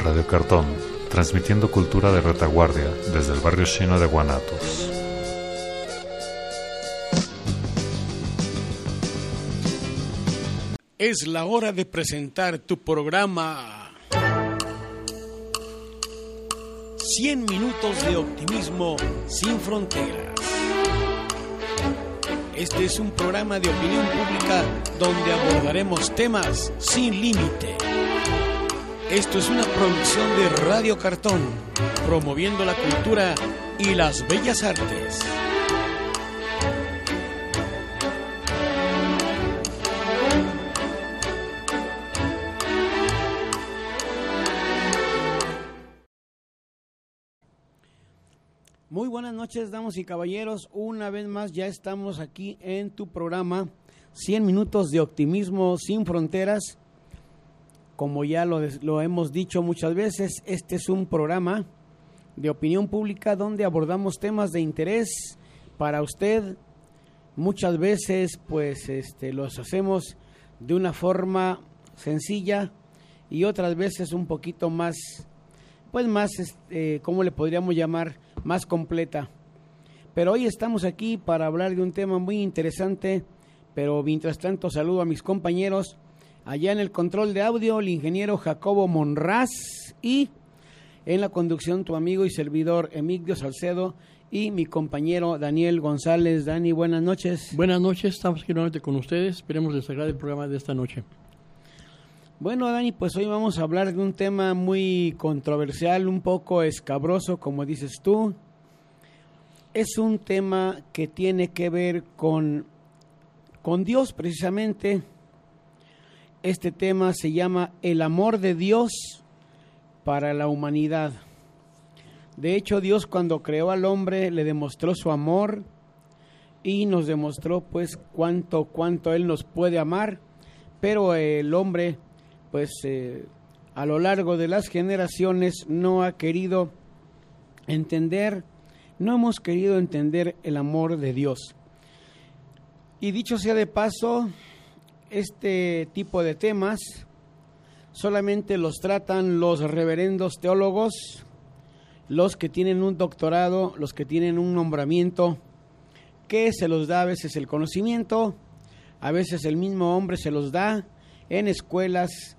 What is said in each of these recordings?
Radio Cartón, transmitiendo cultura de retaguardia desde el barrio chino de Guanatos. Es la hora de presentar tu programa 100 minutos de optimismo sin fronteras. Este es un programa de opinión pública donde abordaremos temas sin límite. Esto es una producción de Radio Cartón, promoviendo la cultura y las bellas artes. Muy buenas noches, damas y caballeros. Una vez más ya estamos aquí en tu programa 100 minutos de optimismo sin fronteras. Como ya lo hemos dicho muchas veces, este es un programa de opinión pública donde abordamos temas de interés para usted. Muchas veces pues los hacemos de una forma sencilla y otras veces un poquito más, pues más, ¿cómo le podríamos llamar? Más completa. Pero hoy estamos aquí para hablar de un tema muy interesante, pero mientras tanto saludo a mis compañeros. Allá en el control de audio, el ingeniero Jacobo Monraz, y en la conducción tu amigo y servidor Emigdio Salcedo y mi compañero Daniel González. Dani, buenas noches. Buenas noches, estamos aquí nuevamente con ustedes. Esperemos les agrade el programa de esta noche. Bueno, Dani, pues hoy vamos a hablar de un tema muy controversial, un poco escabroso, como dices tú. Es un tema que tiene que ver con Dios, precisamente. Este tema se llama el amor de Dios para la humanidad. De hecho, Dios cuando creó al hombre le demostró su amor y nos demostró pues cuánto Él nos puede amar, pero el hombre pues a lo largo de las generaciones no ha querido entender, no hemos querido entender el amor de Dios. Y dicho sea de paso, este tipo de temas solamente los tratan los reverendos teólogos, los que tienen un doctorado, los que tienen un nombramiento, que se los da a veces el conocimiento, a veces el mismo hombre se los da en escuelas,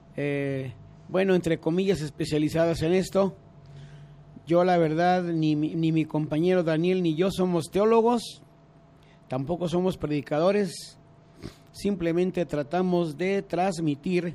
entre comillas, especializadas en esto. Yo la verdad, ni mi compañero Daniel ni yo somos teólogos, tampoco somos predicadores. Simplemente tratamos de transmitir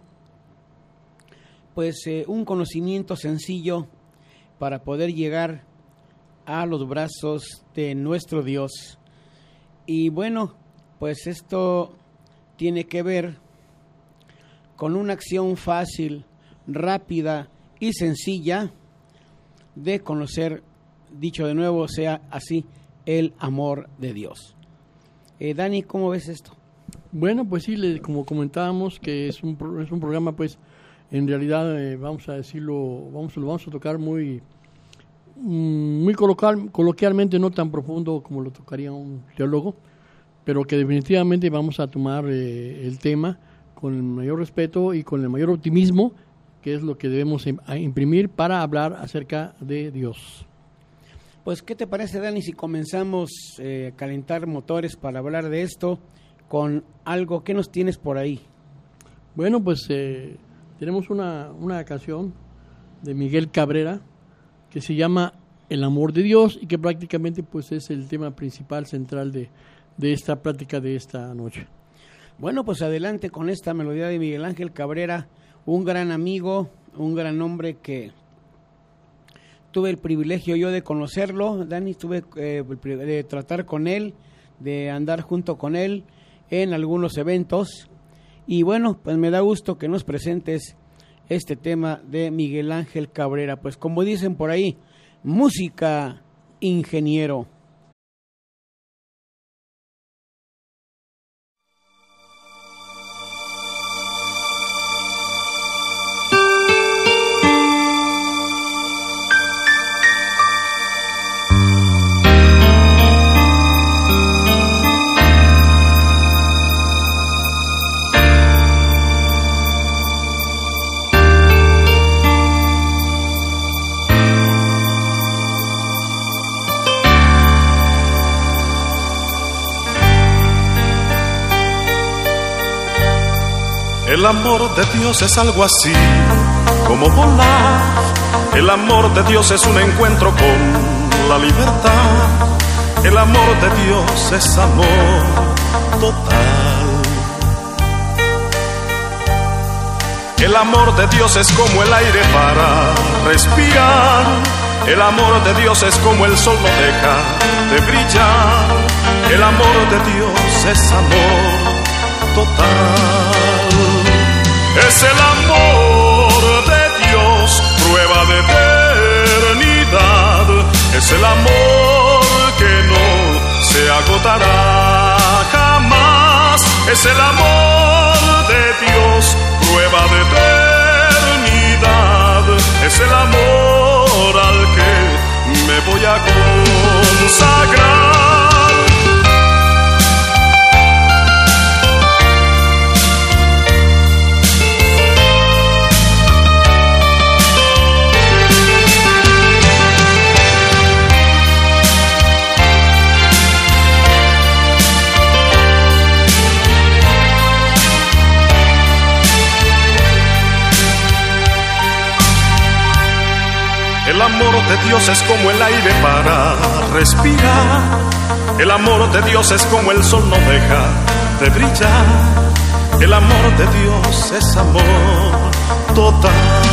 pues un conocimiento sencillo para poder llegar a los brazos de nuestro Dios. Y bueno, pues esto tiene que ver con una acción fácil, rápida y sencilla de conocer, dicho de nuevo, sea así, el amor de Dios. Dani, ¿cómo ves esto? Bueno, pues sí, como comentábamos, que es un programa, pues, en realidad, vamos a decirlo, lo vamos a tocar muy coloquialmente, no tan profundo como lo tocaría un teólogo, pero que definitivamente vamos a tomar el tema con el mayor respeto y con el mayor optimismo, que es lo que debemos imprimir para hablar acerca de Dios. Pues, ¿qué te parece, Dani, si comenzamos a calentar motores para hablar de esto con algo? ¿Qué nos tienes por ahí? Bueno, pues tenemos una canción de Miguel Cabrera que se llama El amor de Dios y que prácticamente pues es el tema principal, central de esta plática de esta noche. Bueno, pues adelante con esta melodía de Miguel Ángel Cabrera, un gran amigo, un gran hombre que tuve el privilegio yo de conocerlo, Dani, tuve de tratar con él, de andar junto con él en algunos eventos, y bueno, pues me da gusto que nos presentes este tema de Miguel Ángel Cabrera. Pues como dicen por ahí, música, ingeniero. El amor de Dios es algo así como volar. El amor de Dios es un encuentro con la libertad. El amor de Dios es amor total. El amor de Dios es como el aire para respirar. El amor de Dios es como el sol no deja de brillar. El amor de Dios es amor total. Es el amor de Dios, prueba de eternidad. Es el amor que no se agotará jamás. Es el amor de Dios, prueba de eternidad. Es el amor al que me voy a consagrar. El amor de Dios es como el aire para respirar. El amor de Dios es como el sol no deja de brillar. El amor de Dios es amor total.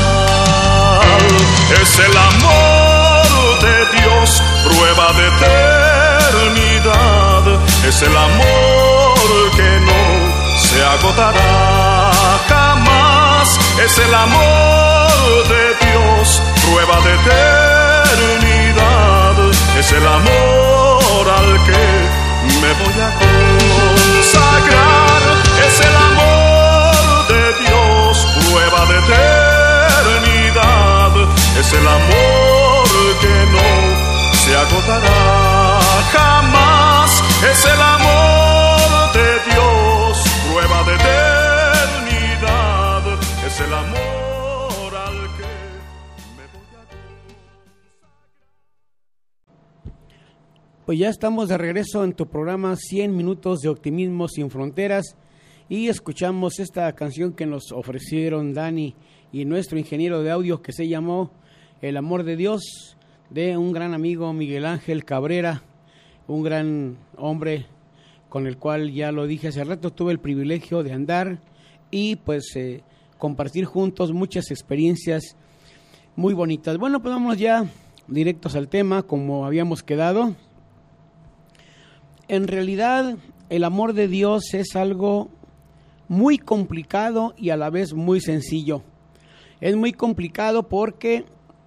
Es el amor de Dios, prueba de eternidad. Es el amor que no se agotará jamás. Es el amor de Dios, prueba de eternidad. Es el amor al que me voy a consagrar. Es el amor de Dios, prueba de eternidad. Es el amor que no se agotará jamás. Es el amor de Dios, prueba de eternidad. Es el amor al que me voy a consagrar. Pues ya estamos de regreso en tu programa 100 minutos de optimismo sin fronteras y escuchamos esta canción que nos ofrecieron Dani y nuestro ingeniero de audio, que se llamó El amor de Dios, de un gran amigo, Miguel Ángel Cabrera, un gran hombre con el cual, ya lo dije hace rato, tuve el privilegio de andar y pues compartir juntos muchas experiencias muy bonitas. Bueno, pues vamos ya directos al tema, como habíamos quedado. En realidad, el amor de Dios es algo muy complicado y a la vez muy sencillo. Es muy complicado porque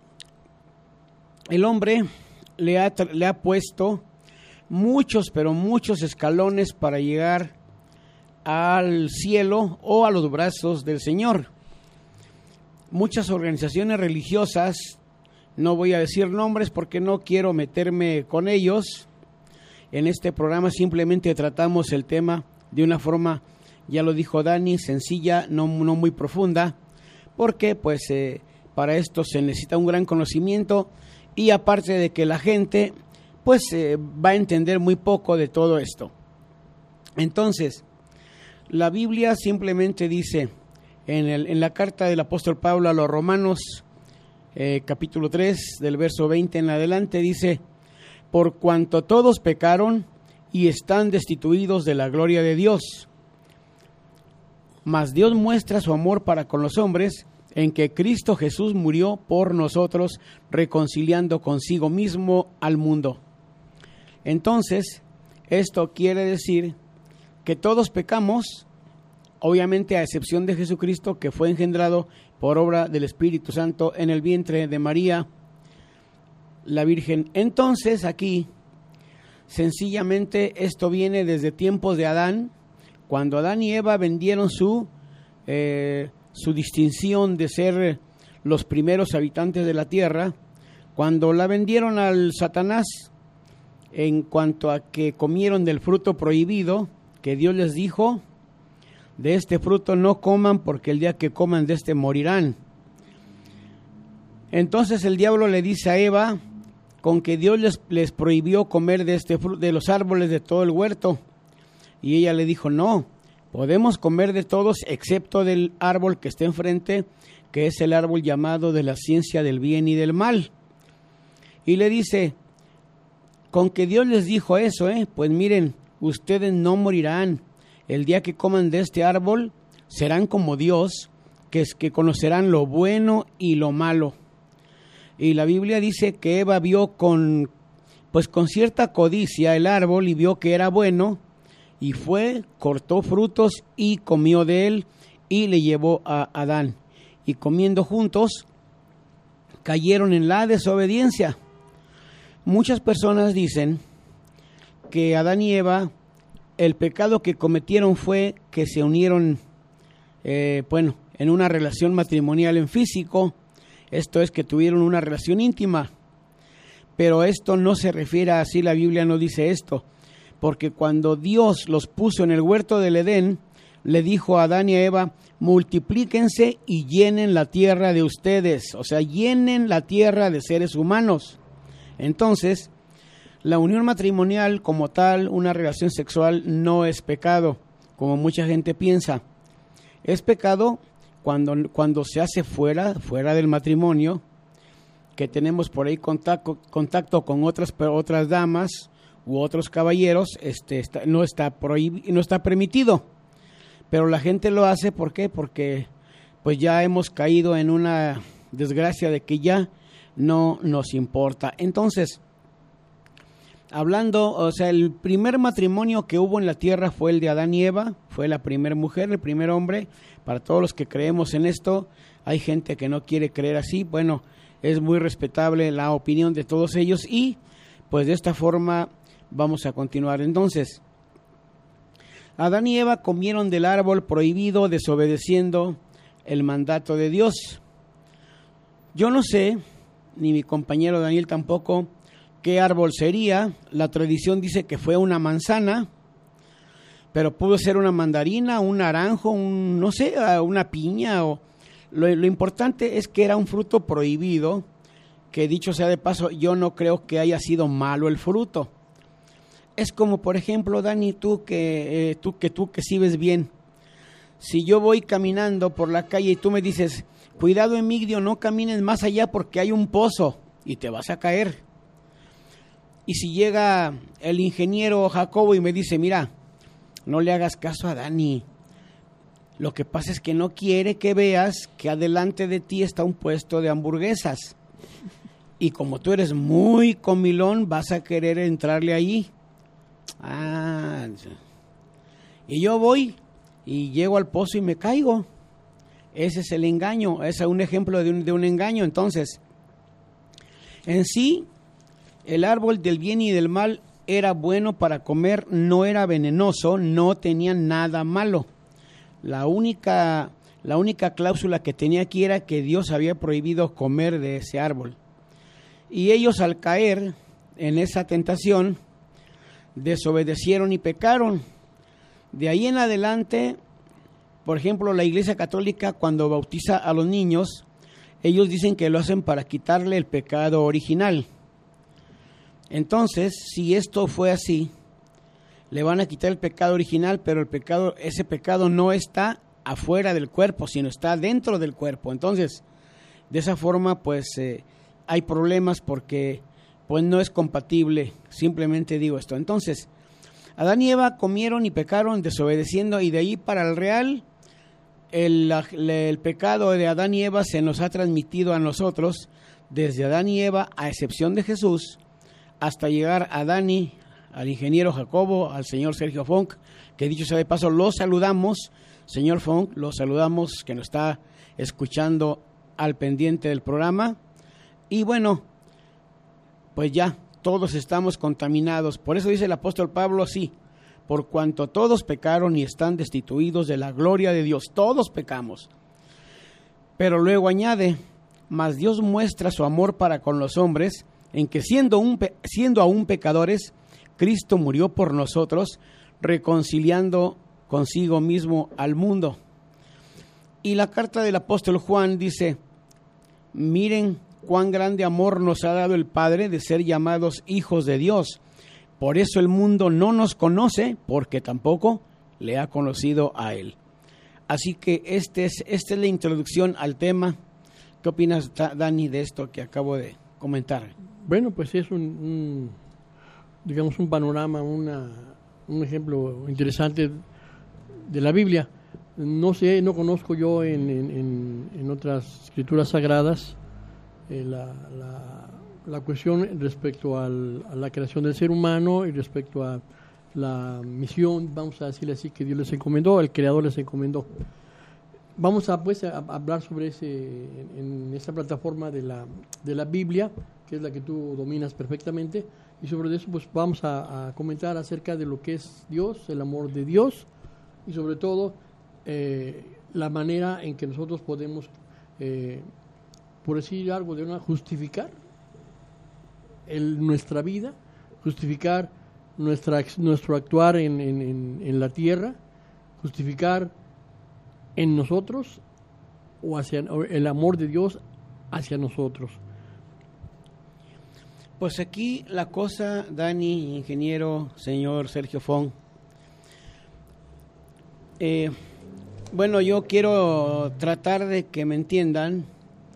el hombre le ha puesto muchos, pero muchos escalones para llegar al cielo o a los brazos del Señor. Muchas organizaciones religiosas, no voy a decir nombres porque no quiero meterme con ellos. En este programa simplemente tratamos el tema de una forma, ya lo dijo Dani, sencilla, no muy profunda, porque pues para esto se necesita un gran conocimiento y aparte de que la gente pues va a entender muy poco de todo esto. Entonces, la Biblia simplemente dice en la carta del apóstol Pablo a los Romanos, capítulo 3, del verso 20 en adelante, dice: por cuanto todos pecaron y están destituidos de la gloria de Dios, mas Dios muestra su amor para con los hombres en que Cristo Jesús murió por nosotros, reconciliando consigo mismo al mundo. Entonces, esto quiere decir que todos pecamos, obviamente a excepción de Jesucristo, que fue engendrado por obra del Espíritu Santo en el vientre de María, la Virgen. Entonces, aquí, sencillamente, esto viene desde tiempos de Adán, cuando Adán y Eva vendieron su distinción de ser los primeros habitantes de la tierra, cuando la vendieron al Satanás, en cuanto a que comieron del fruto prohibido, que Dios les dijo: de este fruto no coman, porque el día que coman de este morirán. Entonces el diablo le dice a Eva, con que Dios les prohibió comer de los árboles de todo el huerto, y ella le dijo: no, Podemos comer de todos excepto del árbol que está enfrente, que es el árbol llamado de la ciencia del bien y del mal. Y le dice, con que Dios les dijo eso, pues miren, ustedes no morirán. El día que coman de este árbol, serán como Dios, que es que conocerán lo bueno y lo malo. Y la Biblia dice que Eva vio con cierta codicia el árbol y vio que era bueno, y fue, cortó frutos y comió de él, y le llevó a Adán. Y comiendo juntos, cayeron en la desobediencia. Muchas personas dicen que Adán y Eva, el pecado que cometieron fue que se unieron, en una relación matrimonial en físico, esto es que tuvieron una relación íntima, pero esto no se refiere a así, la Biblia no dice esto, porque cuando Dios los puso en el huerto del Edén, le dijo a Adán y a Eva, multiplíquense y llenen la tierra de ustedes, o sea, llenen la tierra de seres humanos. Entonces, la unión matrimonial como tal, una relación sexual, no es pecado, como mucha gente piensa. Es pecado cuando se hace fuera del matrimonio, que tenemos por ahí contacto con otras damas u otros caballeros, no está permitido. Pero la gente lo hace, ¿por qué? Porque pues ya hemos caído en una desgracia de que ya no nos importa. Entonces, hablando, o sea, el primer matrimonio que hubo en la tierra fue el de Adán y Eva, fue la primera mujer, el primer hombre. Para todos los que creemos en esto, hay gente que no quiere creer así, bueno, es muy respetable la opinión de todos ellos y pues de esta forma vamos a continuar. Entonces, Adán y Eva comieron del árbol prohibido, desobedeciendo el mandato de Dios. Yo no sé, ni mi compañero Daniel tampoco, qué árbol sería. La tradición dice que fue una manzana, pero pudo ser una mandarina, un naranjo, una piña. Lo importante es que era un fruto prohibido, que dicho sea de paso, yo no creo que haya sido malo el fruto. Es como, por ejemplo, Dani, tú que sí ves bien. Si yo voy caminando por la calle y tú me dices, cuidado Emigdio, no camines más allá porque hay un pozo y te vas a caer. Y si llega el ingeniero Jacobo y me dice, mira, no le hagas caso a Dani. Lo que pasa es que no quiere que veas que adelante de ti está un puesto de hamburguesas. Y como tú eres muy comilón, vas a querer entrarle ahí. Y yo voy y llego al pozo y me caigo. Ese es el engaño, ese es un ejemplo de un engaño. Entonces, en sí, el árbol del bien y del mal era bueno para comer, no era venenoso, no tenía nada malo. La única cláusula que tenía aquí era que Dios había prohibido comer de ese árbol. Y ellos, al caer en esa tentación, desobedecieron y pecaron. De ahí en adelante, por ejemplo, la Iglesia Católica, cuando bautiza a los niños, ellos dicen que lo hacen para quitarle el pecado original. Entonces, si esto fue así, le van a quitar el pecado original, pero ese pecado no está afuera del cuerpo, sino está dentro del cuerpo. Entonces, de esa forma, pues, hay problemas porque pues no es compatible. Simplemente digo esto. Entonces, Adán y Eva comieron y pecaron desobedeciendo, y de ahí para el real, el pecado de Adán y Eva se nos ha transmitido a nosotros desde Adán y Eva, a excepción de Jesús, hasta llegar a Dani, al ingeniero Jacobo, al señor Sergio Funk, que dicho sea de paso, lo saludamos, señor Funk, lo saludamos, que nos está escuchando al pendiente del programa. Y bueno, pues ya, todos estamos contaminados. Por eso dice el apóstol Pablo así, por cuanto todos pecaron y están destituidos de la gloria de Dios, todos pecamos. Pero luego añade, mas Dios muestra su amor para con los hombres, en que siendo aún pecadores, Cristo murió por nosotros, reconciliando consigo mismo al mundo. Y la carta del apóstol Juan dice, miren cuán grande amor nos ha dado el Padre de ser llamados hijos de Dios. Por eso el mundo no nos conoce, porque tampoco le ha conocido a él. Así que esta es la introducción al tema. ¿Qué opinas, Dani, de esto que acabo de comentar? Bueno, pues es digamos, un panorama, un ejemplo interesante de la Biblia. No conozco yo en otras escrituras sagradas la cuestión respecto a la creación del ser humano y respecto a la misión, vamos a decirle así, que Dios les encomendó, el Creador les encomendó. Vamos a hablar sobre en esta plataforma de la Biblia, que es la que tú dominas perfectamente, y sobre eso pues vamos a comentar acerca de lo que es Dios, el amor de Dios, y sobre todo la manera en que nosotros podemos, por decir algo, justificar nuestra vida, justificar nuestro actuar en la tierra, justificar en nosotros o el amor de Dios hacia nosotros. Pues aquí la cosa, Dani, ingeniero, señor Sergio Fong, bueno, yo quiero tratar de que me entiendan.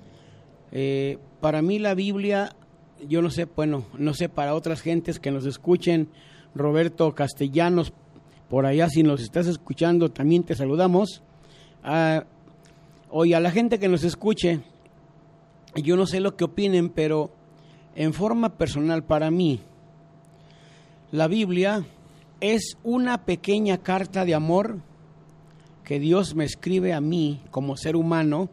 Para mí la Biblia, yo no sé, bueno, no sé para otras gentes que nos escuchen, Roberto Castellanos, por allá si nos estás escuchando, también te saludamos. Oye, a la gente que nos escuche, yo no sé lo que opinen, pero en forma personal para mí, la Biblia es una pequeña carta de amor que Dios me escribe a mí como ser humano,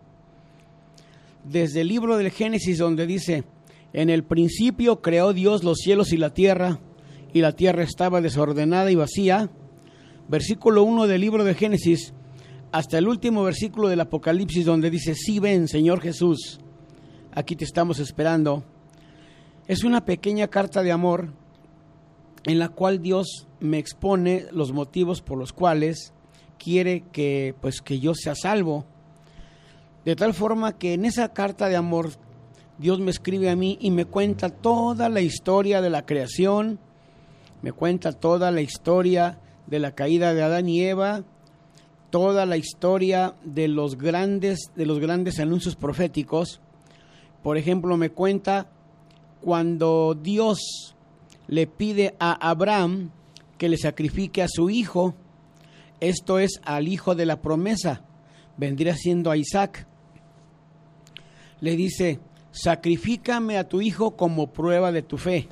desde el libro del Génesis, donde dice: en el principio creó Dios los cielos y la tierra estaba desordenada y vacía. Versículo 1 del libro de Génesis, hasta el último versículo del Apocalipsis, donde dice: sí, ven, Señor Jesús, aquí te estamos esperando. Es una pequeña carta de amor en la cual Dios me expone los motivos por los cuales quiere que yo sea salvo. De tal forma que en esa carta de amor Dios me escribe a mí y me cuenta toda la historia de la creación, me cuenta toda la historia de la caída de Adán y Eva, toda la historia de los grandes anuncios proféticos. Por ejemplo, me cuenta cuando Dios le pide a Abraham que le sacrifique a su hijo, esto es, al hijo de la promesa, vendría siendo a Isaac. Le dice: sacrifícame a tu hijo como prueba de tu fe.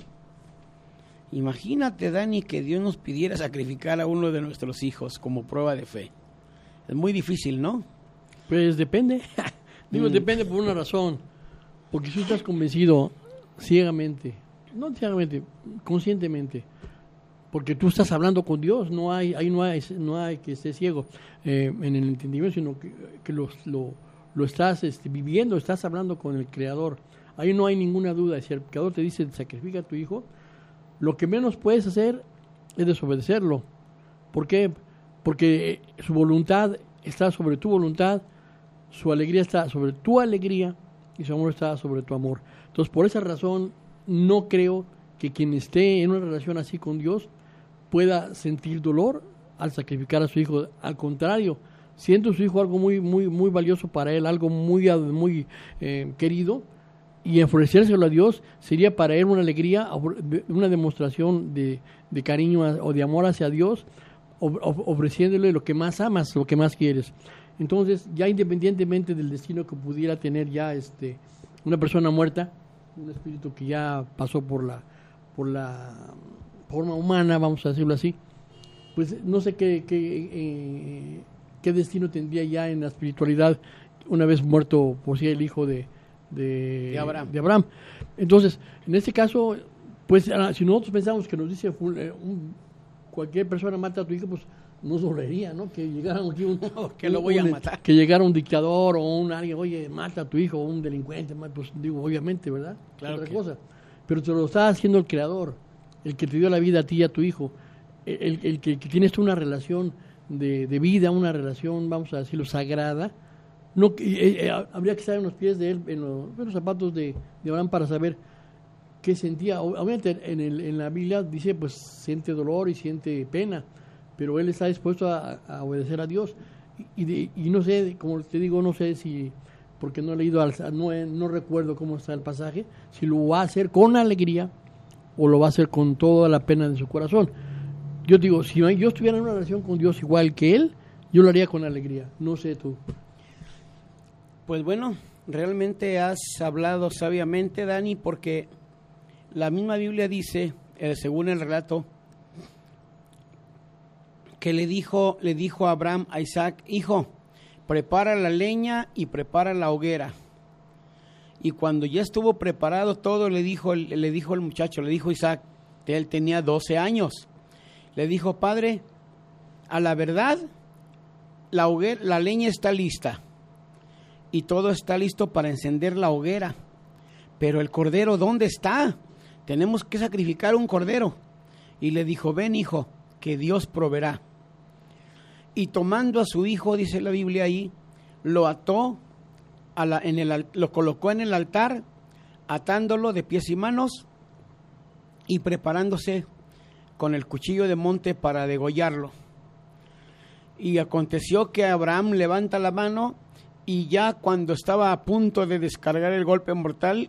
Imagínate, Dani, que Dios nos pidiera sacrificar a uno de nuestros hijos como prueba de fe. Es muy difícil, ¿no? Pues depende. Depende por una razón. Porque si estás convencido ciegamente, no ciegamente, conscientemente, porque tú estás hablando con Dios, no hay que estés ciego en el entendimiento, sino que lo estás viviendo, estás hablando con el Creador. Ahí no hay ninguna duda. Si el Creador te dice: sacrifica a tu hijo, lo que menos puedes hacer es desobedecerlo. ¿Por qué? Porque su voluntad está sobre tu voluntad, su alegría está sobre tu alegría y su amor está sobre tu amor. Entonces, por esa razón, no creo que quien esté en una relación así con Dios pueda sentir dolor al sacrificar a su hijo. Al contrario, siendo su hijo algo muy, muy, muy valioso para él, algo muy, muy querido, y ofrecérselo a Dios sería para él una alegría, una demostración de cariño o de amor hacia Dios, ofreciéndole lo que más amas, lo que más quieres. Entonces, ya independientemente del destino que pudiera tener ya una persona muerta, un espíritu que ya pasó por la forma humana, vamos a decirlo así, pues no sé qué destino tendría ya en la espiritualidad una vez muerto por sí el hijo de Abraham. Entonces, en este caso, pues si nosotros pensamos que nos dice cualquier persona mata a tu hijo, pues nos dolería, ¿no? Que llegara matar. Que llegara un dictador o alguien, oye, mata a tu hijo, o un delincuente, pues digo, obviamente, ¿verdad? Claro. Otra cosa. Pero te lo está haciendo el Creador, el que te dio la vida a ti y a tu hijo, el que tienes tú una relación de vida, una relación, vamos a decirlo, sagrada. No, habría que estar en los pies de él, en los zapatos de Abraham para saber qué sentía. Obviamente en la Biblia dice, pues siente dolor y siente pena, pero él está dispuesto a obedecer a Dios. Y no sé, como te digo, no sé si, porque no he leído, no recuerdo cómo está el pasaje, si lo va a hacer con alegría o lo va a hacer con toda la pena de su corazón. Yo digo, si yo estuviera en una relación con Dios igual que él, yo lo haría con alegría. No sé tú. Pues bueno, realmente has hablado sabiamente, Dani, porque la misma Biblia dice, según el relato, que le dijo a Abraham, a Isaac: hijo, prepara la leña y prepara la hoguera. Y cuando ya estuvo preparado todo, le dijo el muchacho, le dijo Isaac, que él tenía 12 años, le dijo: padre, a la verdad, la leña está lista y todo está listo para encender la hoguera, pero el cordero, ¿dónde está? Tenemos que sacrificar un cordero. Y le dijo: ven, hijo, que Dios proveerá. Y tomando a su hijo, dice la Biblia ahí, lo ató, lo colocó en el altar, atándolo de pies y manos y preparándose con el cuchillo de monte para degollarlo. Y aconteció que Abraham levanta la mano, y ya cuando estaba a punto de descargar el golpe mortal,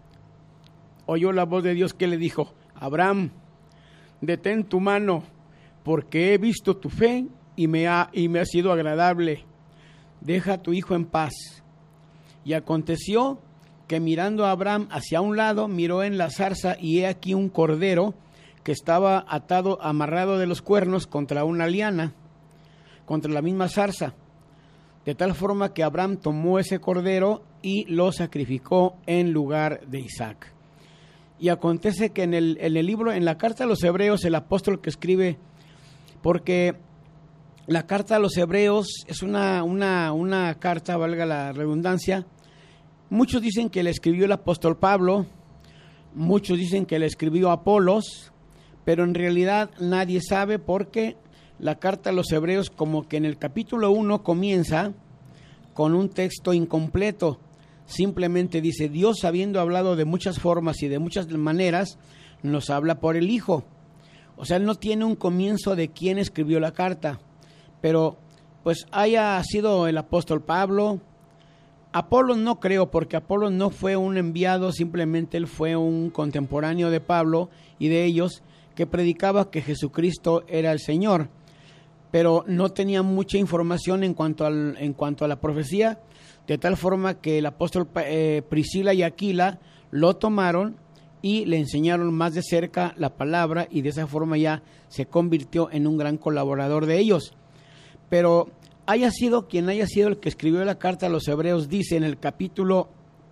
oyó la voz de Dios que le dijo: Abraham, detén tu mano, porque he visto tu fe y me ha sido agradable. Deja a tu hijo en paz. Y aconteció que mirando a Abraham hacia un lado, miró en la zarza, y he aquí un cordero que estaba atado, amarrado de los cuernos contra una liana, contra la misma zarza. De tal forma que Abraham tomó ese cordero y lo sacrificó en lugar de Isaac. Y acontece que en el libro, en la carta a los Hebreos, el apóstol que escribe, porque la carta a los Hebreos es una carta, valga la redundancia. Muchos dicen que la escribió el apóstol Pablo, muchos dicen que la escribió Apolos, pero en realidad nadie sabe, porque la carta a los Hebreos, como que en el capítulo 1 comienza con un texto incompleto. Simplemente dice: Dios, habiendo hablado de muchas formas y de muchas maneras, nos habla por el Hijo. O sea, él no tiene un comienzo de quién escribió la carta, pero pues haya sido el apóstol Pablo. Apolos no creo, porque Apolos no fue un enviado, simplemente él fue un contemporáneo de Pablo y de ellos, que predicaba que Jesucristo era el Señor, pero no tenía mucha información en cuanto a la profecía, de tal forma que el apóstol Priscila y Aquila lo tomaron y le enseñaron más de cerca la palabra, y de esa forma ya se convirtió en un gran colaborador de ellos. Pero haya sido quien haya sido el que escribió la carta a los Hebreos, dice en el capítulo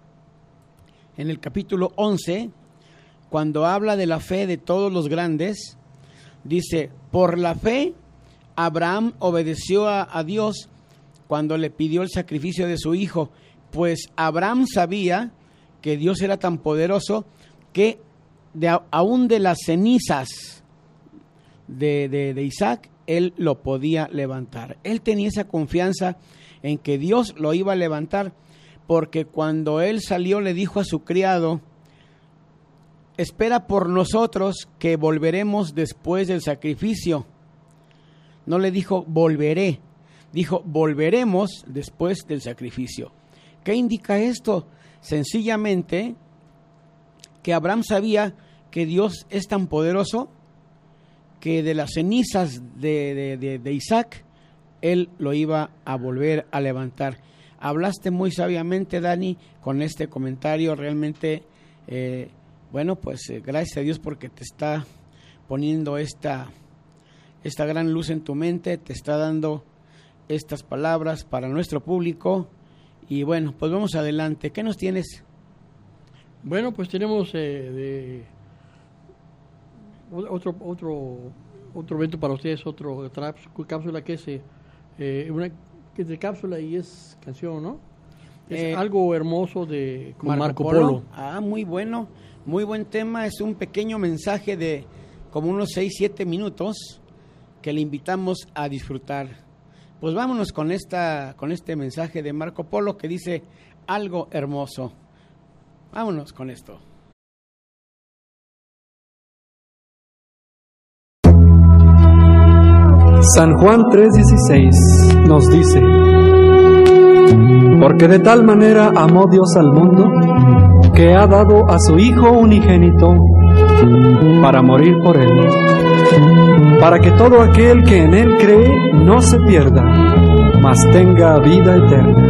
11, cuando habla de la fe de todos los grandes, dice: por la fe Abraham obedeció a Dios cuando le pidió el sacrificio de su hijo, pues Abraham sabía que Dios era tan poderoso que aún de las cenizas de Isaac, él lo podía levantar. Él tenía esa confianza en que Dios lo iba a levantar, porque cuando él salió le dijo a su criado: espera por nosotros, que volveremos después del sacrificio. No le dijo volveré, dijo volveremos después del sacrificio. ¿Qué indica esto? Sencillamente que Abraham sabía que Dios es tan poderoso que de las cenizas de Isaac, él lo iba a volver a levantar. Hablaste muy sabiamente, Dani, con este comentario. Realmente, gracias a Dios, porque te está poniendo esta gran luz en tu mente, te está dando estas palabras para nuestro público. Y bueno, pues vamos adelante. ¿Qué nos tienes? Bueno, pues tenemos otro evento para ustedes, otra cápsula que es una que es de cápsula y es canción, ¿no? Es algo hermoso de Marco Polo. Muy bueno, muy buen tema. Es un pequeño mensaje de como unos 6-7 minutos que le invitamos a disfrutar. Pues vámonos con este mensaje de Marco Polo que dice algo hermoso. Vámonos con esto. San Juan 3:16 nos dice: porque de tal manera amó Dios al mundo, que ha dado a su Hijo unigénito para morir por él, para que todo aquel que en él cree no se pierda, mas tenga vida eterna.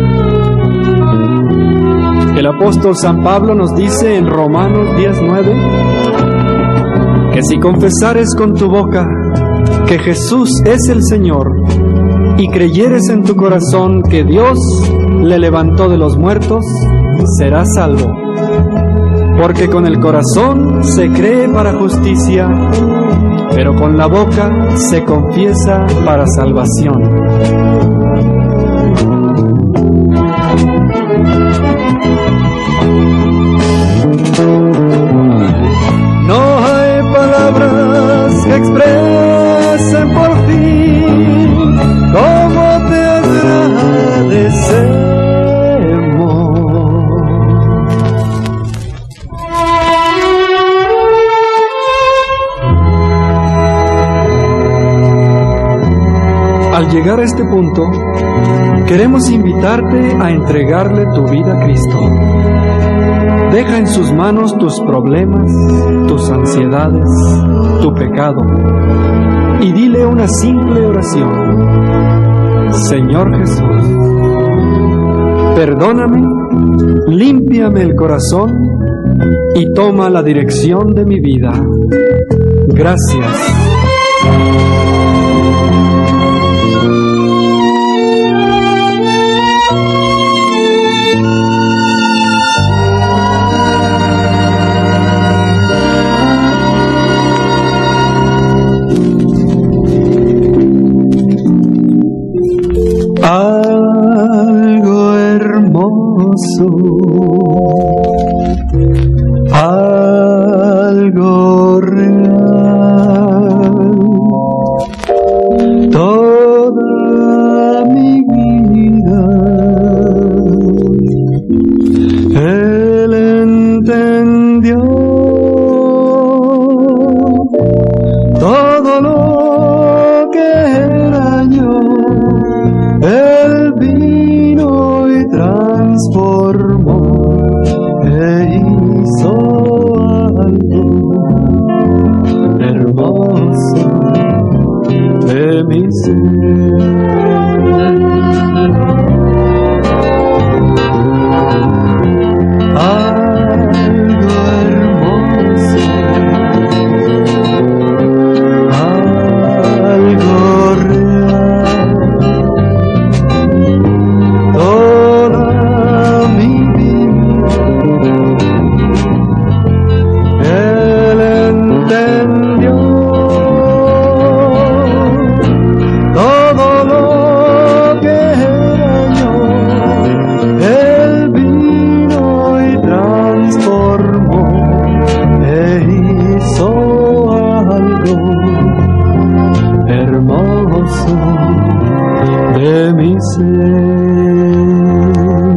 El apóstol San Pablo nos dice en Romanos 10:9 que si confesares con tu boca que Jesús es el Señor y creyeres en tu corazón que Dios le levantó de los muertos, serás salvo. Porque con el corazón se cree para justicia, pero con la boca se confiesa para salvación. No hay palabras que expresen por fin cómo te agradecemos. Al llegar a este punto, queremos invitarte a entregarle tu vida a Cristo. Deja en sus manos tus problemas, tus ansiedades, tu pecado, y dile una simple oración: Señor Jesús, perdóname, límpiame el corazón y toma la dirección de mi vida. Gracias. Algo hermoso, algo real, toda mi vida, Él entendió todo lo que era yo. Él vino y transformó e hizo algo hermoso de mi ser. Algo hermoso, algo real, toda mi vida, Él entendió todo lo que era yo. Él vino y transformó e hizo algo hermoso de mi ser,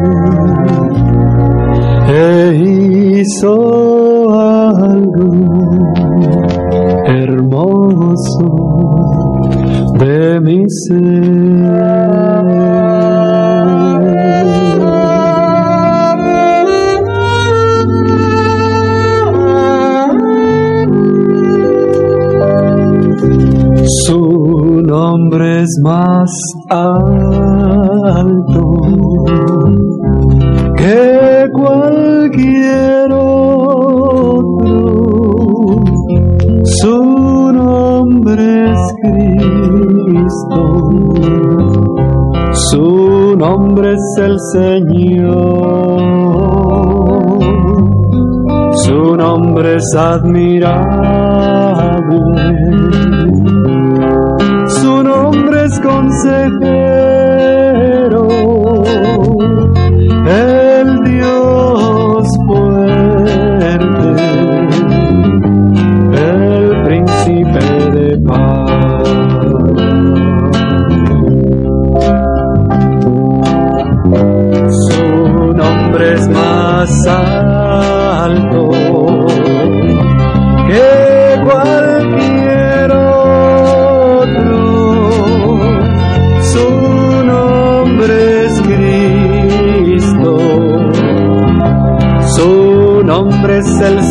e hizo algo hermoso de mi ser. Su nombre es más alto que cualquier otro. Su nombre es Cristo. Su nombre es el Señor. Su nombre es admirable. Su nombre es consejero, el Dios fuerte, el príncipe de paz. Su nombre es más alto que cualquier otro.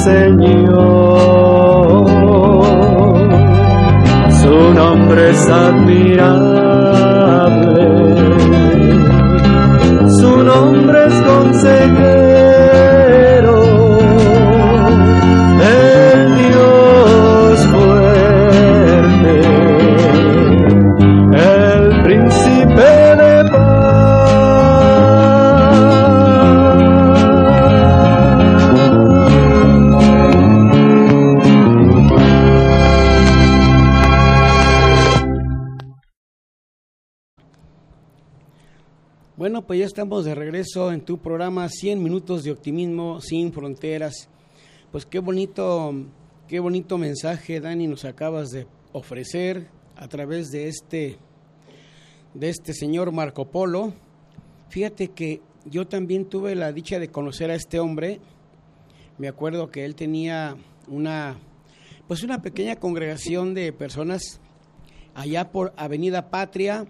Señor. Su nombre es admirable, su nombre es consejero, el Dios fuerte, el príncipe de paz. Bueno, pues ya estamos de regreso en tu programa 100 minutos de optimismo sin fronteras. Pues qué bonito mensaje, Dani, nos acabas de ofrecer a través de este señor Marco Polo. Fíjate que yo también tuve la dicha de conocer a este hombre. Me acuerdo que él tenía una pequeña congregación de personas allá por Avenida Patria,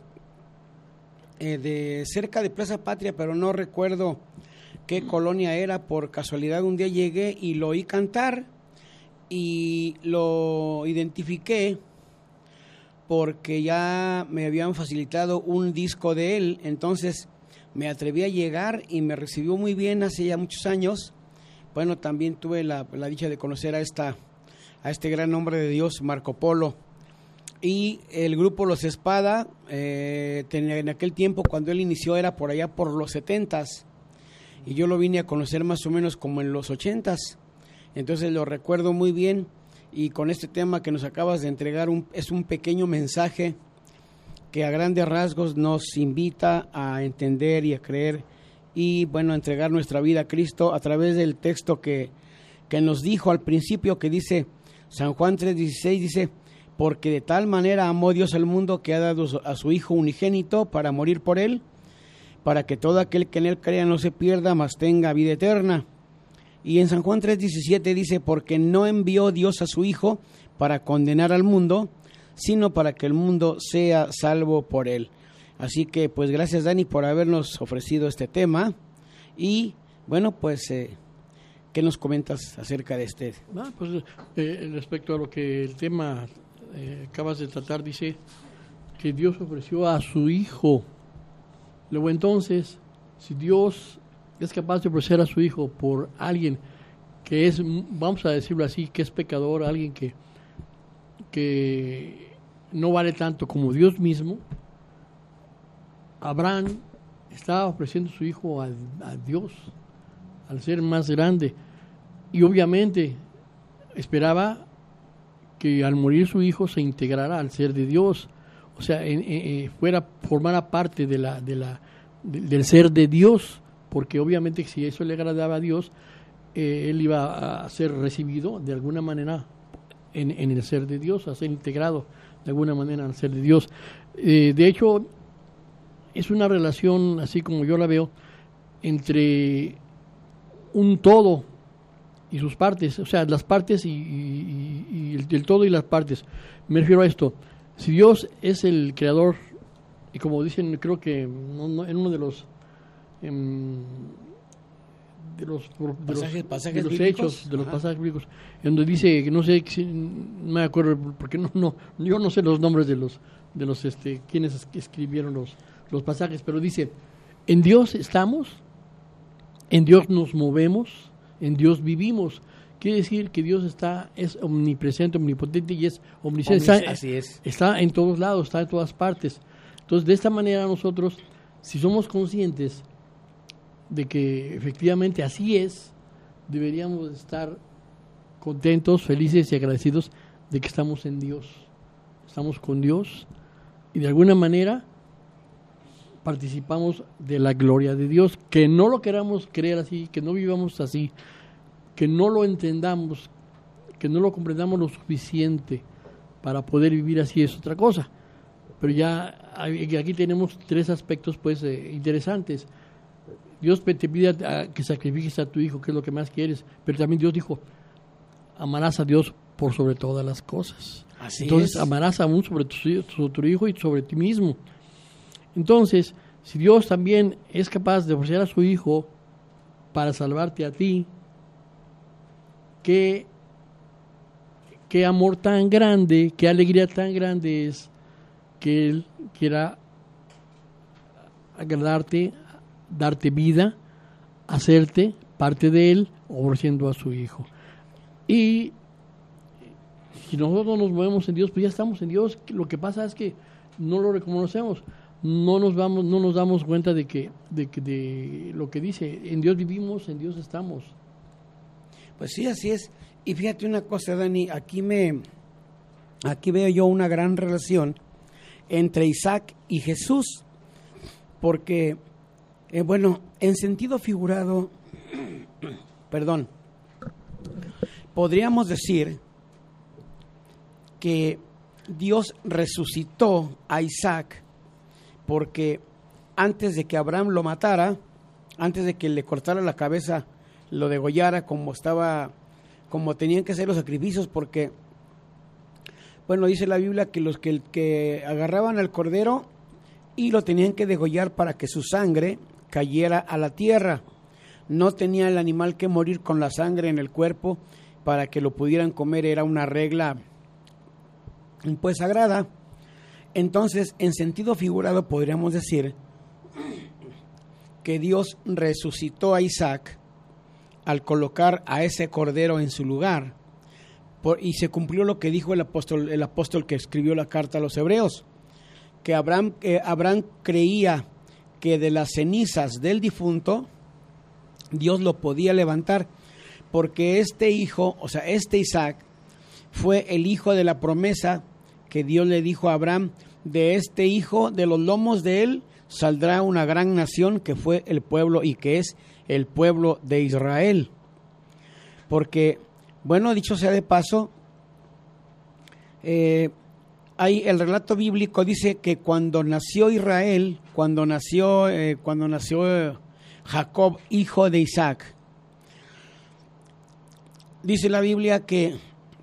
de cerca de Plaza Patria, pero no recuerdo qué colonia era. Por casualidad un día llegué y lo oí cantar y lo identifiqué porque ya me habían facilitado un disco de él. Entonces me atreví a llegar y me recibió muy bien hace ya muchos años. Bueno, también tuve la dicha de conocer a este gran hombre de Dios, Marco Polo. Y el grupo Los Espada, en aquel tiempo cuando él inició era por allá por los 70s, y yo lo vine a conocer más o menos como en los 80s, entonces lo recuerdo muy bien. Y con este tema que nos acabas de entregar es un pequeño mensaje que a grandes rasgos nos invita a entender y a creer y bueno, a entregar nuestra vida a Cristo a través del texto que nos dijo al principio, que dice San Juan 3:16, dice: porque de tal manera amó Dios al mundo que ha dado a su Hijo unigénito para morir por él, para que todo aquel que en él crea no se pierda, mas tenga vida eterna. Y en San Juan 3:17 dice: porque no envió Dios a su Hijo para condenar al mundo, sino para que el mundo sea salvo por él. Así que pues gracias, Dani, por habernos ofrecido este tema. Y bueno, pues ¿qué nos comentas acerca de este? Pues respecto a lo que el tema acabas de tratar, dice que Dios ofreció a su Hijo. Luego entonces, si Dios es capaz de ofrecer a su Hijo por alguien que es, vamos a decirlo así, que es pecador, alguien que no vale tanto como Dios mismo, Abraham estaba ofreciendo a su Hijo a Dios, al ser más grande, y obviamente esperaba que al morir su hijo se integrara al ser de Dios, o sea, formara parte del ser de Dios, porque obviamente si eso le agradaba a Dios, él iba a ser recibido de alguna manera en el ser de Dios, a ser integrado de alguna manera al ser de Dios. De hecho, es una relación, así como yo la veo, entre un todo y sus partes, o sea, las partes y el todo y las partes. Me refiero a esto: si Dios es el creador, y como dicen, creo que en uno de los pasajes bíblicos, hechos, de los pasajes bíblicos, en donde dice, que no sé, no me acuerdo, porque yo no sé los nombres de los quienes escribieron los pasajes, pero dice: en Dios estamos, en Dios nos movemos, en Dios vivimos. Quiere decir que Dios es omnipresente, omnipotente y es omnisciente. Así es. Está en todos lados, está en todas partes. Entonces, de esta manera nosotros, si somos conscientes de que efectivamente así es, deberíamos estar contentos, felices y agradecidos de que estamos en Dios. Estamos con Dios y de alguna manera participamos de la gloria de Dios. Que no lo queramos creer así, que no vivamos así, que no lo entendamos, que no lo comprendamos lo suficiente para poder vivir así, es otra cosa. Pero ya aquí tenemos tres aspectos pues interesantes. Dios te pide que sacrifiques a tu hijo, que es lo que más quieres, pero también Dios dijo: amarás a Dios por sobre todas las cosas. Entonces amarás aún sobre tu hijo y sobre ti mismo. Entonces, si Dios también es capaz de ofrecer a su Hijo para salvarte a ti, qué amor tan grande, qué alegría tan grande es que Él quiera agradarte, darte vida, hacerte parte de Él, ofreciendo a su Hijo. Y si nosotros nos movemos en Dios, pues ya estamos en Dios. Lo que pasa es que no lo reconocemos, no nos damos cuenta de lo que dice. En Dios vivimos, en Dios estamos. Pues sí, así es. Y fíjate una cosa, Dani, aquí veo yo una gran relación entre Isaac y Jesús, porque, en sentido figurado, podríamos decir que Dios resucitó a Isaac porque antes de que Abraham lo matara, antes de que le cortara la cabeza, lo degollara como tenían que ser los sacrificios, porque dice la Biblia que los que agarraban al cordero y lo tenían que degollar para que su sangre cayera a la tierra. No tenía el animal que morir con la sangre en el cuerpo para que lo pudieran comer, era una regla pues sagrada. Entonces, en sentido figurado podríamos decir que Dios resucitó a Isaac al colocar a ese cordero en su lugar, y se cumplió lo que dijo el apóstol que escribió la carta a los Hebreos, que Abraham creía que de las cenizas del difunto Dios lo podía levantar, porque este hijo, este Isaac, fue el hijo de la promesa que Dios le dijo a Abraham: de este hijo, de los lomos de él, saldrá una gran nación, que fue el pueblo y que es el pueblo de Israel. Porque, dicho sea de paso, hay el relato bíblico dice que cuando nació Israel, cuando nació Jacob, hijo de Isaac, dice la Biblia que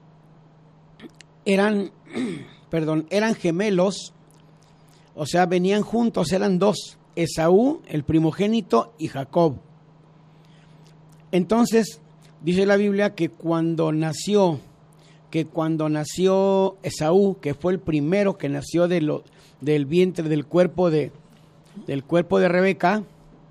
eran gemelos, venían juntos, eran dos, Esaú, el primogénito, y Jacob. Entonces, dice la Biblia que cuando nació Esaú, que fue el primero que nació del vientre, del cuerpo de Rebeca,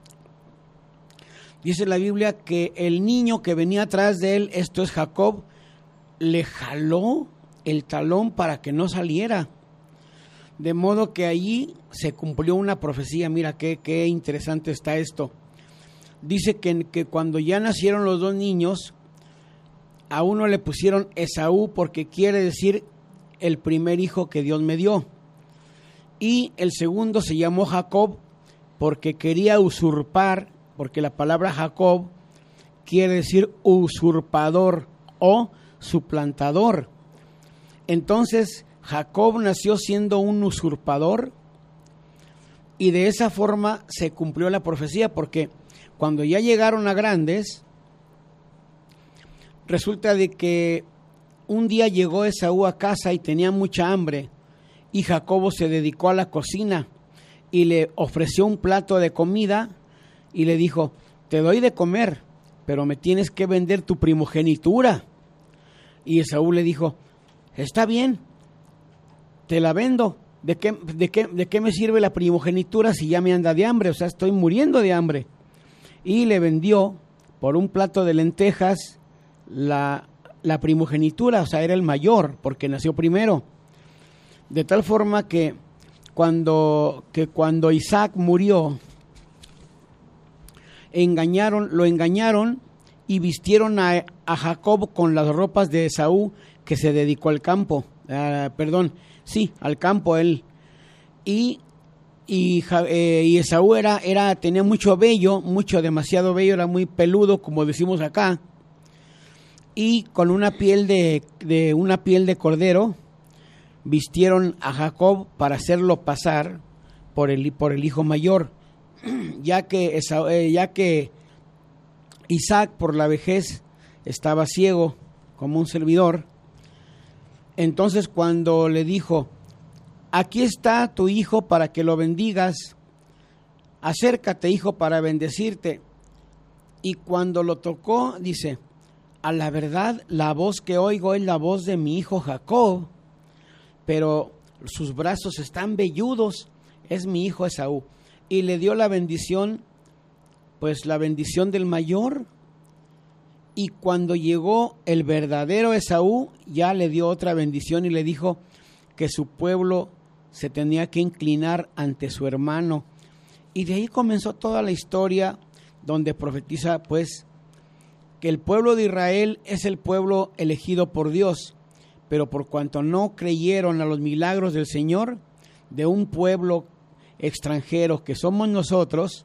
dice la Biblia que el niño que venía atrás de él, esto es Jacob, le jaló el talón para que no saliera. De modo que allí se cumplió una profecía. Mira qué interesante está esto. Dice que cuando ya nacieron los dos niños, a uno le pusieron Esaú porque quiere decir el primer hijo que Dios me dio. Y el segundo se llamó Jacob porque quería usurpar, porque la palabra Jacob quiere decir usurpador o suplantador. Entonces, Jacob nació siendo un usurpador y de esa forma se cumplió la profecía, porque cuando ya llegaron a grandes, resulta de que un día llegó Esaú a casa y tenía mucha hambre, y Jacobo se dedicó a la cocina y le ofreció un plato de comida y le dijo: te doy de comer, pero me tienes que vender tu primogenitura. Y Esaú le dijo: está bien, te la vendo. ¿De qué me sirve la primogenitura si ya me anda de hambre? Estoy muriendo de hambre. Y le vendió por un plato de lentejas la primogenitura, era el mayor, porque nació primero. De tal forma que cuando Isaac murió, lo engañaron y vistieron a Jacob con las ropas de Esaú, que se dedicó al campo. Al campo él. Y Esaú tenía mucho vello, demasiado vello, era muy peludo, como decimos acá. Y con una piel de cordero vistieron a Jacob para hacerlo pasar por el hijo mayor, ya que Isaac por la vejez estaba ciego como un servidor. Entonces cuando le dijo: aquí está tu hijo para que lo bendigas, acércate, hijo, para bendecirte. Y cuando lo tocó, dice: a la verdad la voz que oigo es la voz de mi hijo Jacob, pero sus brazos están velludos, es mi hijo Esaú. Y le dio la bendición, pues la bendición del mayor. Y cuando llegó el verdadero Esaú, ya le dio otra bendición y le dijo que su pueblo se tenía que inclinar ante su hermano. Y de ahí comenzó toda la historia donde profetiza pues que el pueblo de Israel es el pueblo elegido por Dios, pero por cuanto no creyeron a los milagros del Señor, de un pueblo extranjero que somos nosotros,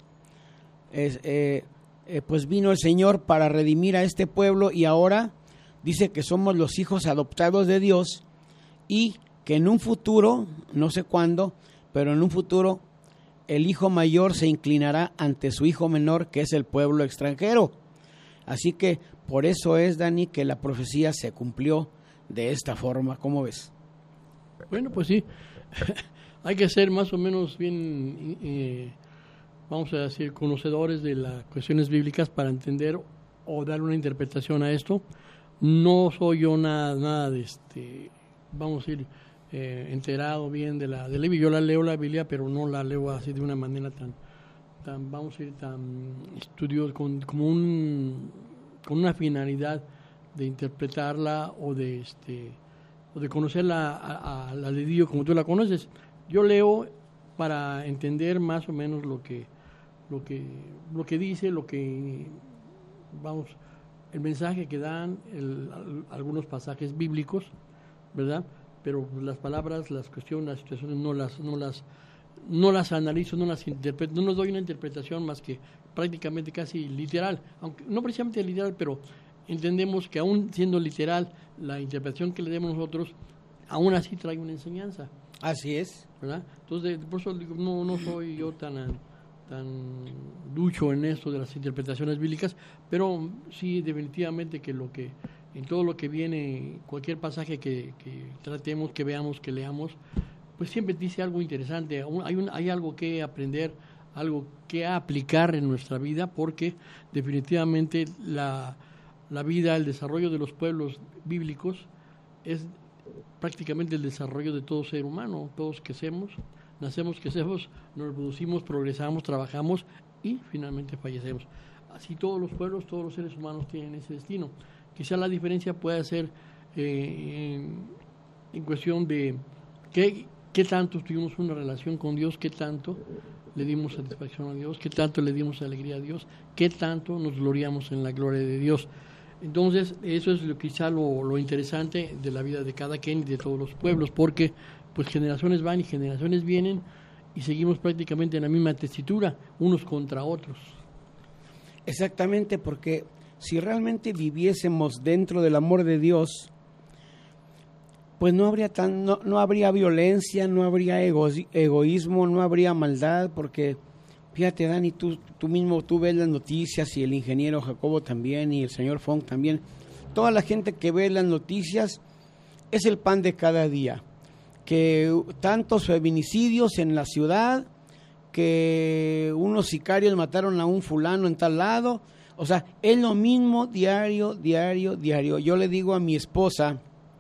pues vino el Señor para redimir a este pueblo, y ahora dice que somos los hijos adoptados de Dios, y que en un futuro, no sé cuándo, pero en un futuro el hijo mayor se inclinará ante su hijo menor, que es el pueblo extranjero. Así que por eso es, Dani, que la profecía se cumplió de esta forma. ¿Cómo ves? Bueno, pues sí, hay que ser más o menos bien, vamos a decir, conocedores de las cuestiones bíblicas para entender o dar una interpretación a esto. No soy yo nada de vamos a decir, enterado bien de la Biblia. Yo leo la Biblia, pero no la leo así de una manera tan vamos a decir, tan estudiosa, con una finalidad de interpretarla o de conocerla a la de Dios como tú la conoces. Yo leo para entender más o menos lo que dice, el mensaje que dan algunos pasajes bíblicos, ¿verdad? Pero las palabras, las cuestiones, las situaciones no las analizo, no las interpreto, no les doy una interpretación más que prácticamente casi literal, aunque no precisamente literal, pero entendemos que aún siendo literal la interpretación que le demos nosotros, aún así trae una enseñanza. Así es, ¿verdad? Entonces, por eso digo, no soy yo tan ducho en esto de las interpretaciones bíblicas, pero sí definitivamente que en todo lo que viene, cualquier pasaje que tratemos, que veamos, que leamos, pues siempre dice algo interesante, hay algo que aprender, algo que aplicar en nuestra vida, porque definitivamente la vida, el desarrollo de los pueblos bíblicos es prácticamente el desarrollo de todo ser humano. Todos nacemos, crecemos, nos reproducimos, progresamos, trabajamos y finalmente fallecemos. Así todos los pueblos, todos los seres humanos tienen ese destino. Quizá la diferencia pueda ser en cuestión de qué tanto tuvimos una relación con Dios, qué tanto le dimos satisfacción a Dios, qué tanto le dimos alegría a Dios, qué tanto nos gloriamos en la gloria de Dios. Entonces, eso es quizá lo interesante de la vida de cada quien y de todos los pueblos, porque pues generaciones van y generaciones vienen y seguimos prácticamente en la misma tesitura, unos contra otros. Exactamente, porque si realmente viviésemos dentro del amor de Dios, pues no habría violencia, no habría egoísmo, no habría maldad, porque fíjate, Dani, tú ves las noticias, y el ingeniero Jacobo también, y el señor Fong también. Toda la gente que ve las noticias es el pan de cada día. Que tantos feminicidios en la ciudad, que unos sicarios mataron a un fulano en tal lado. O sea, es lo mismo diario. Yo le digo a mi esposa,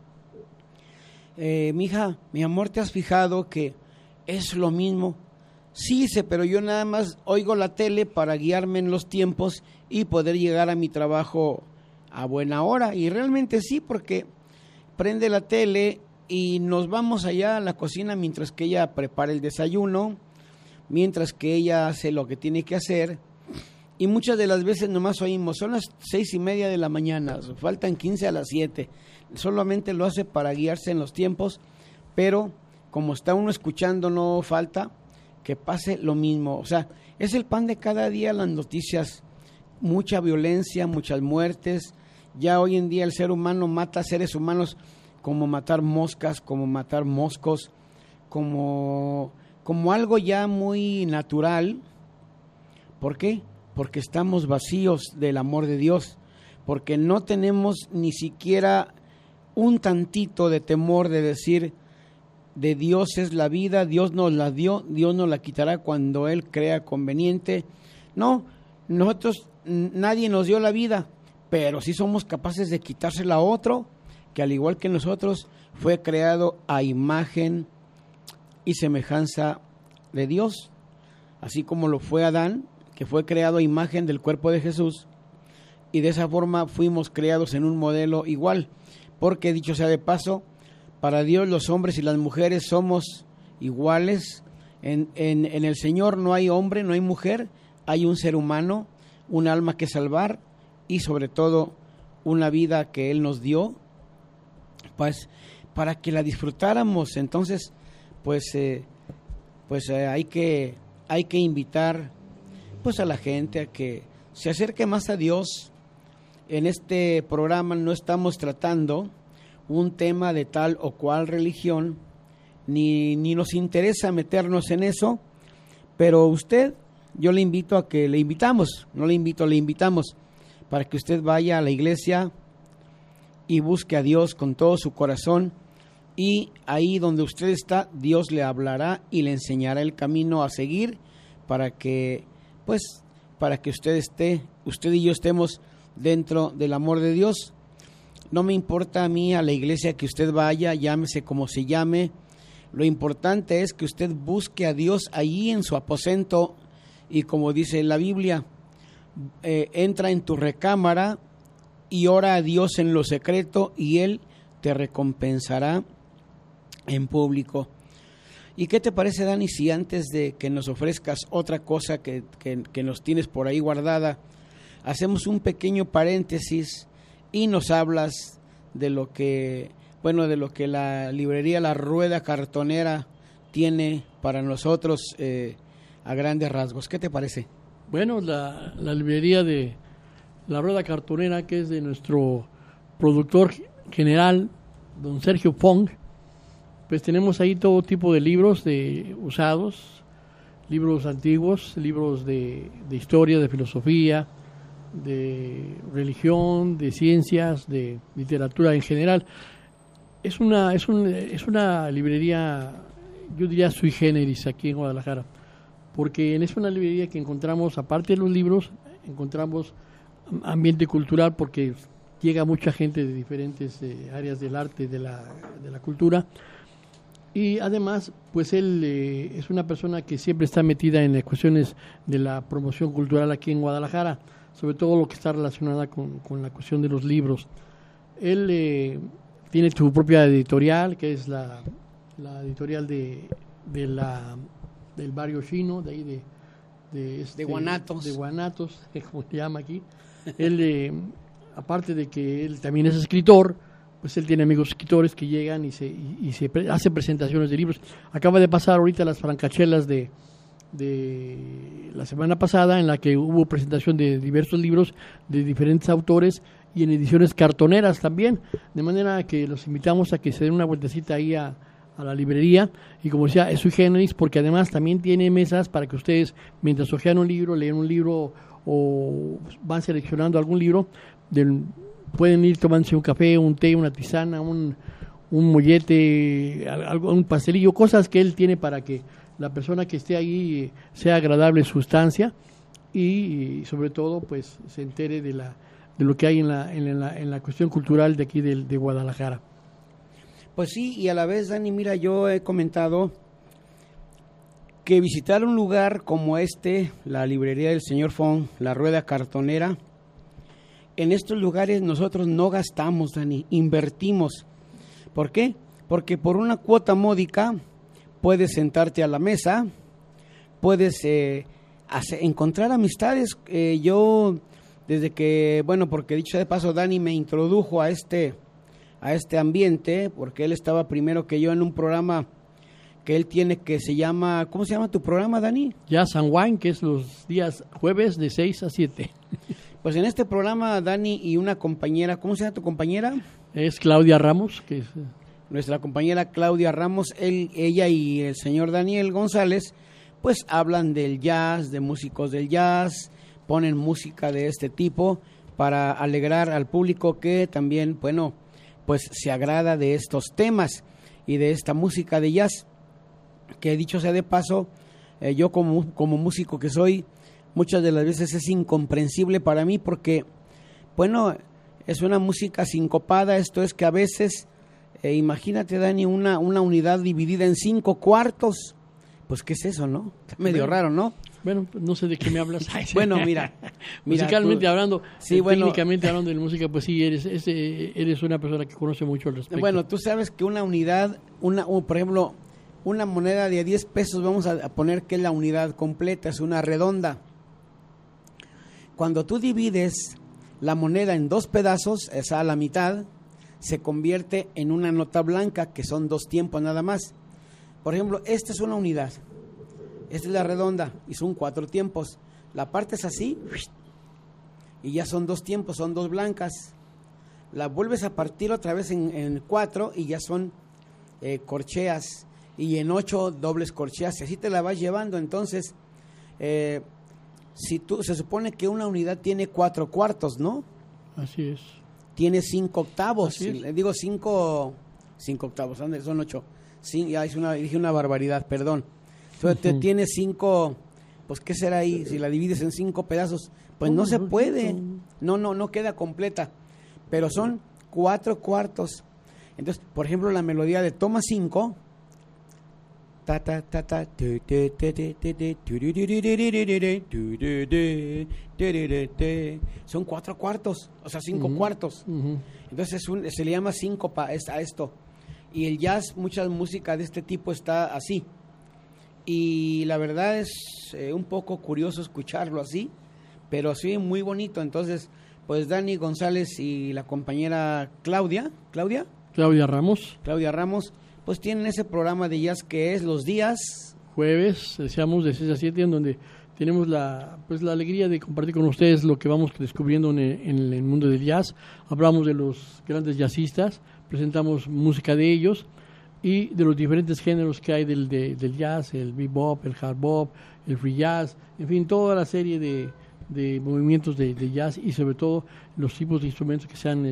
mija, mi amor, ¿te has fijado que es lo mismo? Sí, pero yo nada más oigo la tele para guiarme en los tiempos y poder llegar a mi trabajo a buena hora. Y realmente sí, porque prende la tele y nos vamos allá a la cocina mientras que ella prepara el desayuno, mientras que ella hace lo que tiene que hacer. Y muchas de las veces nomás oímos, son las 6:30 de la mañana, faltan 15 a las 7. Solamente lo hace para guiarse en los tiempos, pero como está uno escuchando, no falta que pase lo mismo. O sea, es el pan de cada día las noticias, mucha violencia, muchas muertes. Ya hoy en día el ser humano mata a seres humanos como matar moscas, como matar moscos, como algo ya muy natural. ¿Por qué? Porque estamos vacíos del amor de Dios, porque no tenemos ni siquiera un tantito de temor de decir, de Dios es la vida, Dios nos la dio, Dios nos la quitará cuando Él crea conveniente. No, nadie nos dio la vida, pero sí somos capaces de quitársela a otro, que al igual que nosotros, fue creado a imagen y semejanza de Dios, así como lo fue Adán, que fue creado a imagen del cuerpo de Jesús, y de esa forma fuimos creados en un modelo igual, porque dicho sea de paso, para Dios los hombres y las mujeres somos iguales. En el Señor no hay hombre, no hay mujer, hay un ser humano, un alma que salvar y sobre todo una vida que Él nos dio, pues para que la disfrutáramos. Entonces, hay que invitar pues a la gente a que se acerque más a Dios. En este programa no estamos tratando un tema de tal o cual religión, ni nos interesa meternos en eso, pero yo le invito a que le invitamos para que usted vaya a la iglesia y busque a Dios con todo su corazón, y ahí donde usted está, Dios le hablará y le enseñará el camino a seguir para que usted y yo estemos dentro del amor de Dios. No me importa a mí a la iglesia que usted vaya, llámese como se llame. Lo importante es que usted busque a Dios allí en su aposento, y como dice la Biblia, entra en tu recámara y ora a Dios en lo secreto y Él te recompensará en público. ¿Y qué te parece, Dani, si antes de que nos ofrezcas otra cosa que nos tienes por ahí guardada, hacemos un pequeño paréntesis y nos hablas de lo que la librería La Rueda Cartonera tiene para nosotros a grandes rasgos? ¿Qué te parece? Bueno, la librería de La Rueda Cartonera, que es de nuestro productor general, don Sergio Fong, pues tenemos ahí todo tipo de libros de usados, libros antiguos, libros de historia, de filosofía, de religión, de ciencias, de literatura en general. Es una librería, yo diría sui generis aquí en Guadalajara, porque es una librería que encontramos, aparte de los libros, encontramos ambiente cultural, porque llega mucha gente de diferentes áreas del arte, de la cultura, y además pues él es una persona que siempre está metida en las cuestiones de la promoción cultural aquí en Guadalajara, sobre todo lo que está relacionada con la cuestión de los libros. Él tiene su propia editorial, que es la editorial del barrio chino, de ahí de Guanatos. De Guanatos, como se llama aquí. Él, aparte de que él también es escritor, pues él tiene amigos escritores que llegan y se hace presentaciones de libros. Acaba de pasar ahorita las francachelas de la semana pasada, en la que hubo presentación de diversos libros de diferentes autores y en ediciones cartoneras también, de manera que los invitamos a que se den una vueltecita ahí a la librería, y como decía, es sui generis, porque además también tiene mesas para que ustedes, mientras hojean un libro, leen un libro o van seleccionando algún libro, pueden ir tomándose un café, un té, una tisana, un mollete, un pastelillo, cosas que él tiene para que la persona que esté ahí sea agradable su estancia, y sobre todo pues se entere de lo que hay en la cuestión cultural de aquí de Guadalajara. Pues sí, y a la vez, Dani, mira, yo he comentado que visitar un lugar como la librería del señor Fong, La Rueda Cartonera, en estos lugares nosotros no gastamos, Dani, invertimos. ¿Por qué? Porque por una cuota módica puedes sentarte a la mesa, puedes encontrar amistades. Yo, desde que, porque dicho de paso, Dani me introdujo a este ambiente, porque él estaba primero que yo en un programa que él tiene que se llama, ¿cómo se llama tu programa, Dani? Ya San Juan, que es los días jueves de 6 a 7. Pues en este programa, Dani y una compañera, ¿cómo se llama tu compañera? Es Claudia Ramos, que es... Nuestra compañera Claudia Ramos, ella y el señor Daniel González, pues hablan del jazz, de músicos del jazz, ponen música de este tipo para alegrar al público que también, pues se agrada de estos temas y de esta música de jazz, que dicho sea de paso, yo como músico que soy, muchas de las veces es incomprensible para mí, porque Bueno, es una música sincopada, esto es que a veces, imagínate, Dani, una unidad dividida en 5 cuartos. Pues, ¿qué es eso, no? Está medio raro, ¿no? Bueno, no sé de qué me hablas. Bueno, mira musicalmente tú, hablando, sí, técnicamente hablando de música, pues sí, eres una persona que conoce mucho al respecto. Bueno, tú sabes que una unidad, por ejemplo, una moneda de 10 pesos, vamos a poner que es la unidad completa, es una redonda. Cuando tú divides la moneda en 2 pedazos, esa a la mitad, se convierte en una nota blanca, que son 2 tiempos nada más. Por ejemplo, esta es una unidad. Esta es la redonda y son 4 tiempos. La parte es así y ya son 2 tiempos, son 2 blancas. La vuelves a partir otra vez en 4 y ya son corcheas, y en 8 dobles corcheas, y así te la vas llevando. Entonces, se supone que una unidad tiene 4 cuartos, ¿no? Así es. Tiene 5 octavos. Le digo 5 octavos, son 8. Sí, ya dije una barbaridad, perdón. Entonces tiene 5, pues ¿qué será ahí? Si la divides en 5 pedazos, pues no se puede. No queda completa. Pero son 4 cuartos. Entonces, por ejemplo, la melodía de Toma 5, ta ta ta ta, son 4 cuartos, o sea, 5 cuartos. Entonces se le llama síncopa a esto. Y el jazz, mucha música de este tipo está así. Y la verdad es un poco curioso escucharlo así, pero sí muy bonito. Entonces, pues Dani González y la compañera Claudia Ramos, pues tienen ese programa de jazz que es los días jueves, decíamos, de 6 a 7, en donde tenemos la alegría de compartir con ustedes lo que vamos descubriendo en el mundo del jazz. Hablamos de los grandes jazzistas, presentamos música de ellos y de los diferentes géneros que hay del jazz, el bebop, el hard bop, el free jazz, en fin, toda la serie de movimientos de jazz, y sobre todo los tipos de instrumentos que se han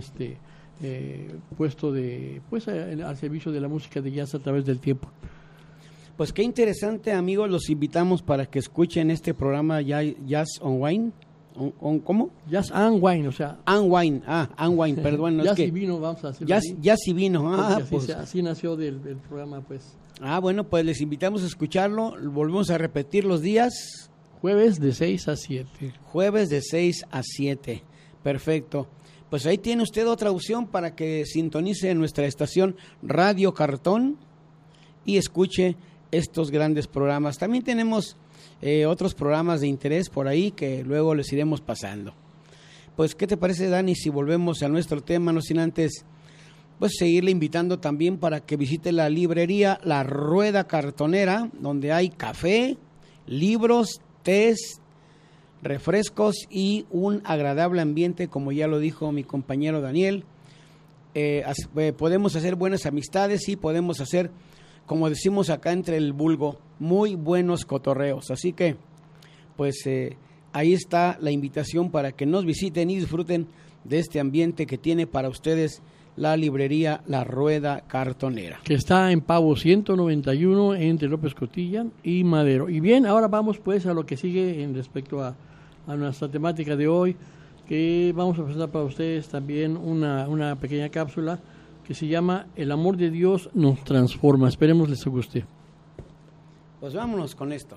puesto al servicio de la música de jazz a través del tiempo. Pues qué interesante, amigos, los invitamos para que escuchen este programa Jazz on Wine. ¿Cómo? Jazz and Wine, o sea. And Wine, perdón. No, jazz es que y vino, vamos a decirlo así. Jazz y vino, así nació del programa, pues. Bueno, pues les invitamos a escucharlo. Volvemos a repetir los días. Jueves de 6 a 7. Jueves de 6 a 7. Perfecto. Pues ahí tiene usted otra opción para que sintonice nuestra estación Radio Cartón y escuche estos grandes programas. También tenemos otros programas de interés por ahí que luego les iremos pasando. Pues, ¿qué te parece, Dani, si volvemos a nuestro tema, no sin antes pues seguirle invitando también para que visite la librería La Rueda Cartonera, donde hay café, libros, tés, refrescos y un agradable ambiente, como ya lo dijo mi compañero Daniel. Podemos hacer buenas amistades y podemos hacer, como decimos acá entre el vulgo, muy buenos cotorreos. Así que, pues ahí está la invitación para que nos visiten y disfruten de este ambiente que tiene para ustedes la librería La Rueda Cartonera, que está en Pavo 191 entre López Cotilla y Madero. Y bien, ahora vamos pues a lo que sigue en respecto a nuestra temática de hoy, que vamos a presentar para ustedes también una pequeña cápsula que se llama El amor de Dios nos transforma. Esperemos les guste. Pues vámonos con esto.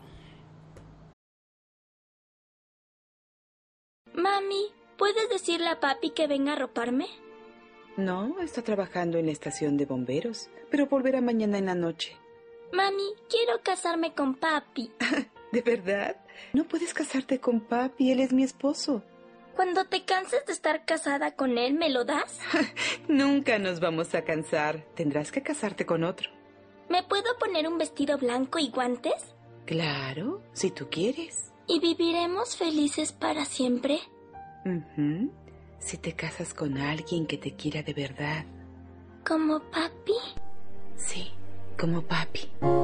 Mami, ¿puedes decirle a papi que venga a arroparme? No, está trabajando en la estación de bomberos, pero volverá mañana en la noche. Mami, quiero casarme con papi. ¿De verdad? No puedes casarte con papi, él es mi esposo. Cuando te canses de estar casada con él, ¿me lo das? Nunca nos vamos a cansar. Tendrás que casarte con otro. ¿Me puedo poner un vestido blanco y guantes? Claro, si tú quieres. ¿Y viviremos felices para siempre? Uh-huh. Si te casas con alguien que te quiera de verdad. ¿Como papi? Sí, como papi.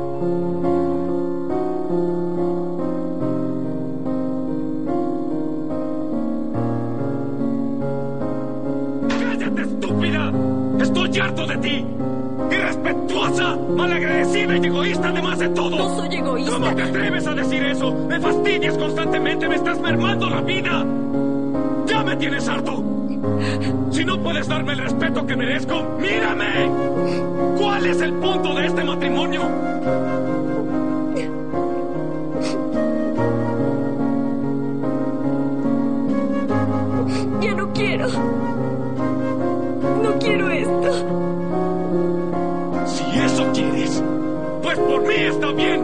¡Cállate, estúpida! ¡Estoy harto de ti! ¡Irrespetuosa! ¡Malagradecida y egoísta además de todo! No soy egoísta. ¿Cómo te atreves a decir eso? ¡Me fastidias constantemente! ¡Me estás mermando la vida! ¡Ya me tienes harto! Si no puedes darme el respeto que merezco, ¡mírame! ¿Cuál es el punto de este matrimonio? Ya no quiero. No quiero esto. Si eso quieres, pues por mí está bien.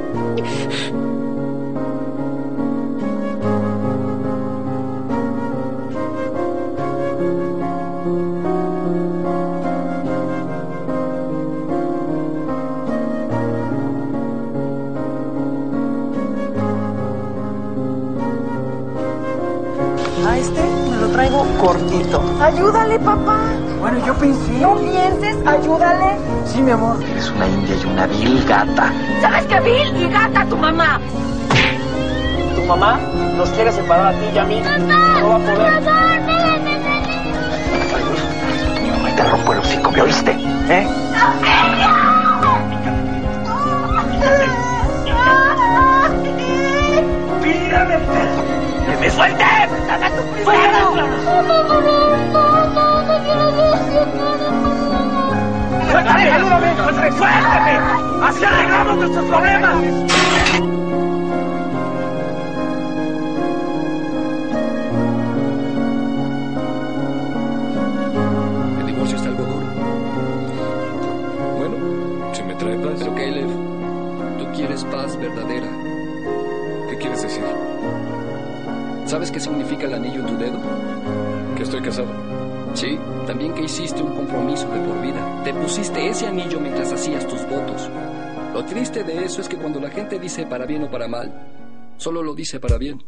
A este lo traigo cortito. Ayúdale, papá. Bueno, yo pensé. No pienses, ayúdale. Sí, mi amor. Eres una india y una vil gata. ¿Sabes qué, vil y gata tu mamá? Tu mamá nos quiere separar a ti y a mí. ¡Papá! No va a poder. ¡Por favor, déjame! Mi mamá te rompo el hocico, ¿me oíste? ¿Eh? ¡Pídame! ¡Que me suelte! ¡Dame tu primero! ¡Suéltame! ¡Ayúdame! ¡Suéltame! ¡Así arreglamos nuestros problemas! El divorcio está algo duro. Bueno, si me trae paz. Pero Caleb, tú quieres paz verdadera. ¿Qué quieres decir? ¿Sabes qué significa el anillo en tu dedo? Que estoy casado. Sí, también que hiciste un compromiso de por vida. Te pusiste ese anillo mientras hacías tus votos. Lo triste de eso es que cuando la gente dice para bien o para mal, solo lo dice para bien.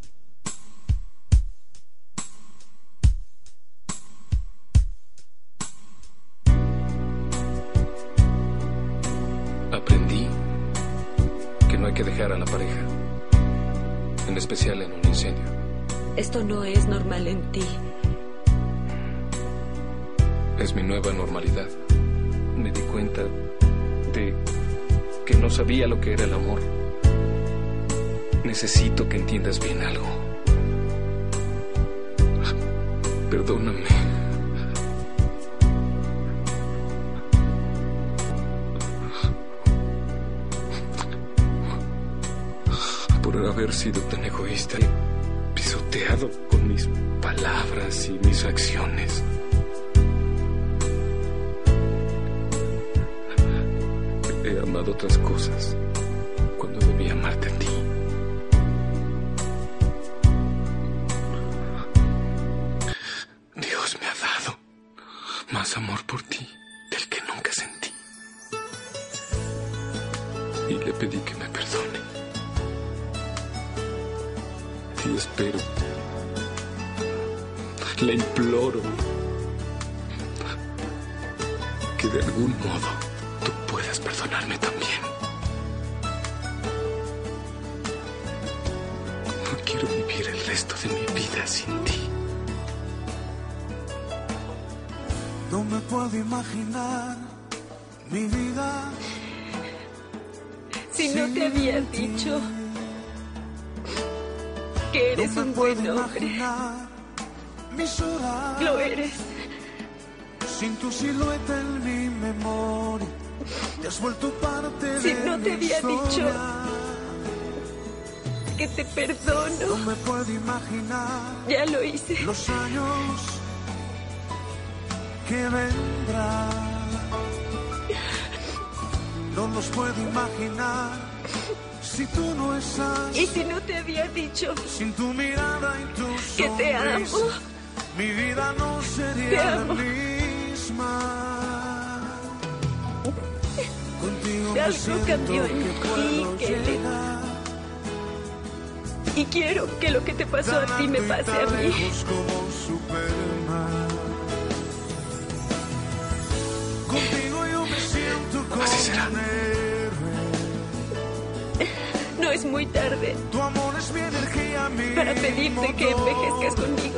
Aprendí que no hay que dejar a la pareja, en especial en un incendio. Esto no es normal en ti. Es mi nueva normalidad. Me di cuenta de que no sabía lo que era el amor. Necesito que entiendas bien algo. Perdóname. Por haber sido tan egoísta y pisoteado con mis palabras y mis acciones. He amado otras cosas cuando debí amarte a ti. Dios me ha dado más amor por ti del que nunca sentí. Y le pedí que me perdone. Y espero, le imploro, que de algún modo tú puedas perdonarme también. No quiero vivir el resto de mi vida sin ti. No me puedo imaginar mi vida. Si no te había dicho que eres un buen hombre. Lo eres. Sin tu silueta en mi memoria, te has vuelto parte de Si no te había mi dicho historia. Que te perdono. No me puedo imaginar Ya lo hice. los años que vendrán. No los puedo imaginar si tú no estás. Y si no te había dicho Sin tu mirada y tu que te amo. sonrisa, mi vida no Te sería la amo. misma. Contigo me Algo siento cambió en que ti, puedo Caleb. llegar. Y quiero que lo que te pasó a ti me pase a mí. Lejos como Superman. Contigo yo me siento como Así será. un héroe. No es muy tarde Tu amor es mi energía, mi para pedirte que motor. envejezcas conmigo.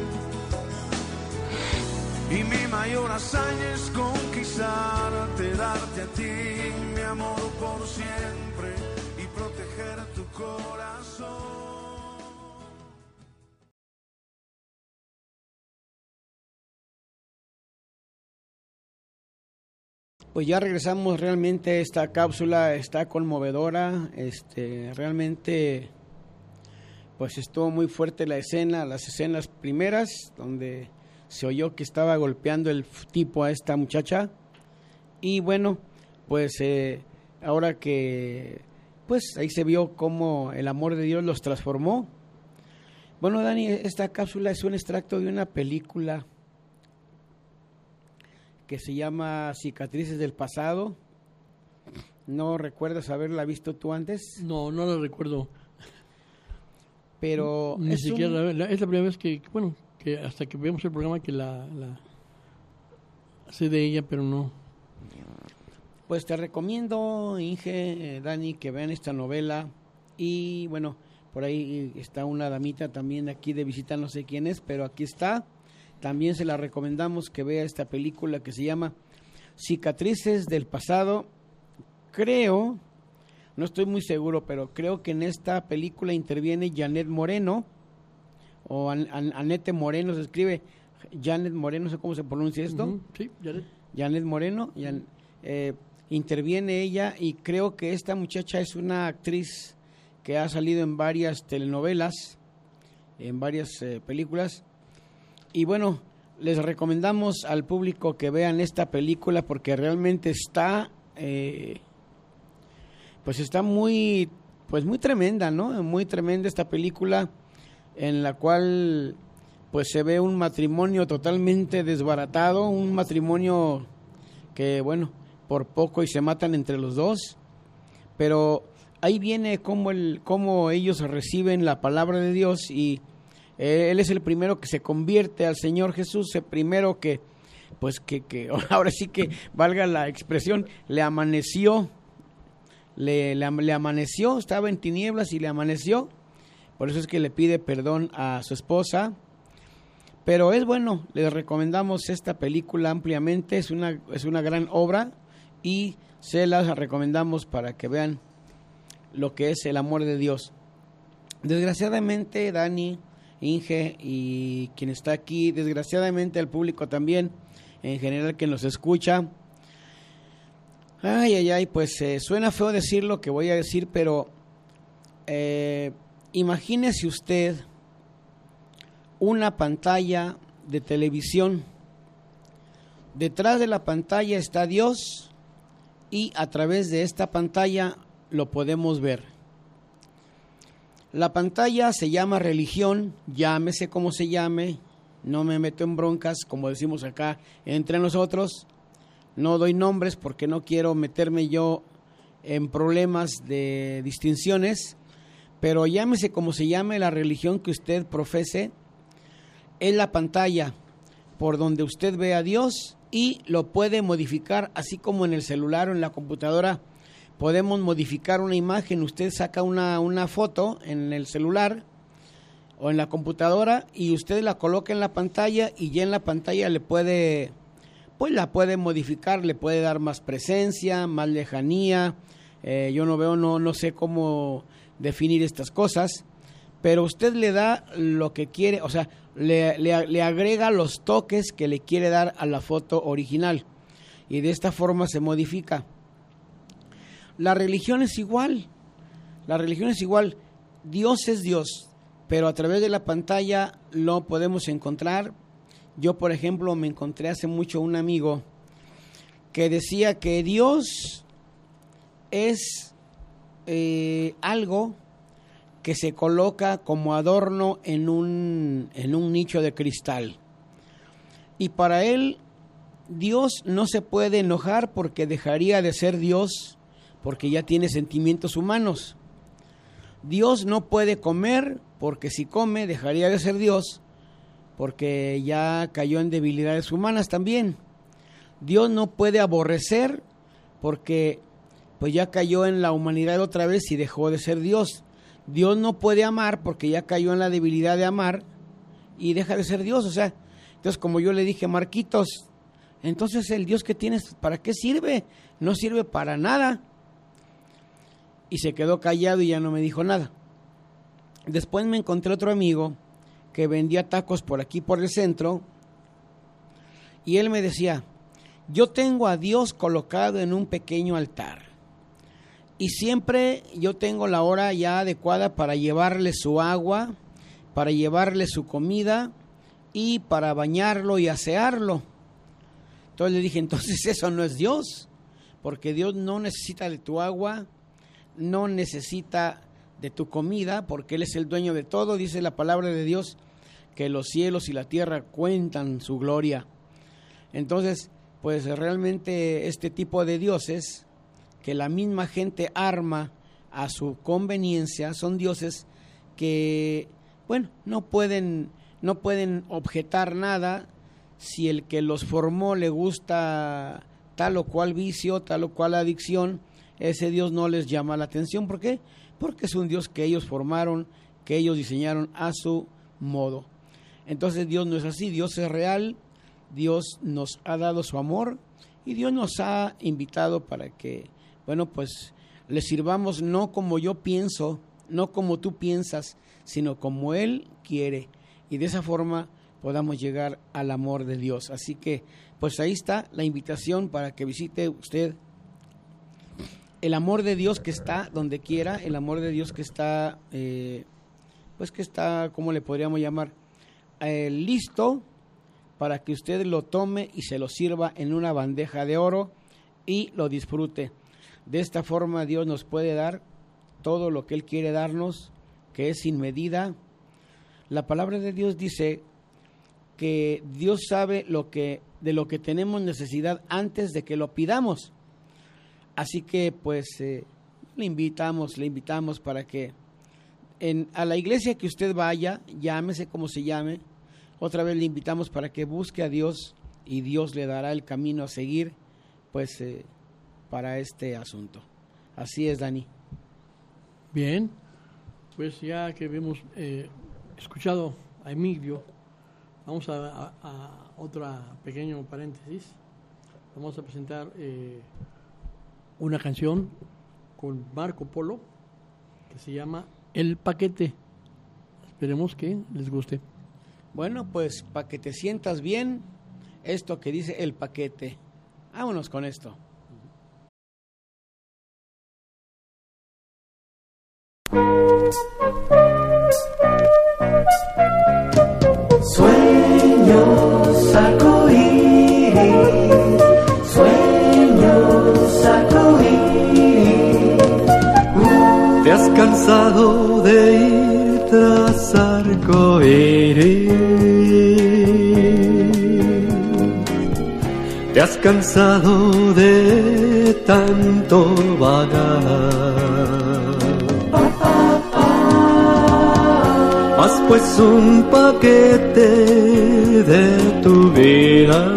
Y mi mayor hazaña es conquistarte, darte a ti mi amor por siempre y proteger tu corazón. Pues ya regresamos. Realmente esta cápsula está conmovedora. Realmente pues estuvo muy fuerte la escena, las escenas primeras donde se oyó que estaba golpeando el tipo a esta muchacha. Y bueno, pues ahora que pues ahí se vio cómo el amor de Dios los transformó. Bueno, Dani, esta cápsula es un extracto de una película que se llama Cicatrices del Pasado. ¿No recuerdas haberla visto tú antes? No la recuerdo. Pero ni siquiera es la primera vez que hasta que vemos el programa que la sé de ella, pero no. Pues te recomiendo, Inge, Dani, que vean esta novela. Y bueno, por ahí está una damita también aquí de visita, no sé quién es, pero aquí está. También se la recomendamos que vea esta película que se llama Cicatrices del Pasado. Creo, no estoy muy seguro, pero creo que en esta película interviene Janet Moreno, o Anette Moreno, se escribe Janet Moreno, no sé cómo se pronuncia esto. Sí, Janet Moreno, interviene ella, y creo que esta muchacha es una actriz que ha salido en varias telenovelas, en varias películas. Y bueno, les recomendamos al público que vean esta película porque realmente está pues está muy tremenda, ¿no? Muy tremenda esta película, en la cual pues se ve un matrimonio totalmente desbaratado, un matrimonio que bueno, por poco y se matan entre los dos, pero ahí viene cómo ellos reciben la palabra de Dios, y él es el primero que se convierte al Señor Jesús, el primero que ahora sí que valga la expresión, le amaneció, le amaneció, estaba en tinieblas y le amaneció, por eso es que le pide perdón a su esposa. Pero es bueno, les recomendamos esta película ampliamente, es una gran obra y se las recomendamos para que vean lo que es el amor de Dios. Desgraciadamente, Dani, Inge y quien está aquí, desgraciadamente al público también, en general que nos escucha, pues suena feo decir lo que voy a decir, pero imagínese usted una pantalla de televisión. Detrás de la pantalla está Dios y a través de esta pantalla lo podemos ver. La pantalla se llama religión, llámese como se llame, no me meto en broncas, como decimos acá entre nosotros, no doy nombres porque no quiero meterme yo en problemas de distinciones, pero llámese como se llame la religión que usted profese, es la pantalla por donde usted ve a Dios y lo puede modificar, así como en el celular o en la computadora podemos modificar una imagen. Usted saca una foto en el celular o en la computadora y usted la coloca en la pantalla y ya en la pantalla le puede, pues la puede modificar, le puede dar más presencia, más lejanía. Yo no sé cómo definir estas cosas, pero usted le da lo que quiere, o sea, le agrega los toques que le quiere dar a la foto original y de esta forma se modifica. La religión es igual, Dios es Dios, pero a través de la pantalla lo podemos encontrar. Yo, por ejemplo, me encontré hace mucho un amigo que decía que Dios es algo que se coloca como adorno en un nicho de cristal. Y para él, Dios no se puede enojar porque dejaría de ser Dios, porque ya tiene sentimientos humanos. Dios no puede comer porque si come dejaría de ser Dios, porque ya cayó en debilidades humanas también. Dios no puede aborrecer porque pues ya cayó en la humanidad otra vez y dejó de ser Dios. Dios no puede amar porque ya cayó en la debilidad de amar y deja de ser Dios. O sea, entonces como yo le dije, Marquitos, entonces el Dios que tienes, ¿para qué sirve? No sirve para nada. Y se quedó callado y ya no me dijo nada. Después me encontré otro amigo que vendía tacos por aquí por el centro y él me decía, yo tengo a Dios colocado en un pequeño altar. Y siempre yo tengo la hora ya adecuada para llevarle su agua, para llevarle su comida y para bañarlo y asearlo. Entonces le dije, entonces eso no es Dios, porque Dios no necesita de tu agua, no necesita de tu comida, porque Él es el dueño de todo. Dice la palabra de Dios que los cielos y la tierra cuentan su gloria. Entonces, pues realmente este tipo de dioses que la misma gente arma a su conveniencia son dioses que, bueno, no pueden objetar nada si el que los formó le gusta tal o cual vicio, tal o cual adicción. Ese Dios no les llama la atención. ¿Por qué? Porque es un Dios que ellos formaron, que ellos diseñaron a su modo. Entonces Dios no es así, Dios es real, Dios nos ha dado su amor y Dios nos ha invitado para que, bueno, pues le sirvamos no como yo pienso, no como tú piensas, sino como Él quiere. Y de esa forma podamos llegar al amor de Dios. Así que, pues ahí está la invitación para que visite usted el amor de Dios que está donde quiera, el amor de Dios que está, pues que está, ¿cómo le podríamos llamar? Listo para que usted lo tome y se lo sirva en una bandeja de oro y lo disfrute. De esta forma Dios nos puede dar todo lo que Él quiere darnos, que es sin medida. La palabra de Dios dice que Dios sabe de lo que tenemos necesidad antes de que lo pidamos. Así que pues le invitamos para que a la iglesia que usted vaya, llámese como se llame, otra vez le invitamos para que busque a Dios y Dios le dará el camino a seguir, pues para este asunto. Así es, Dani. Bien, pues ya que hemos escuchado a Emilio, vamos a otro pequeño paréntesis. Vamos a presentar una canción con Marco Polo que se llama El Paquete. Esperemos que les guste. Bueno, pues para que te sientas bien, esto que dice El Paquete. Vámonos con esto. Sueños arcoíris, sueños arcoíris. Te has cansado de ir tras arcoíris. Te has cansado de tanto vagar. Haz pues un paquete de tu vida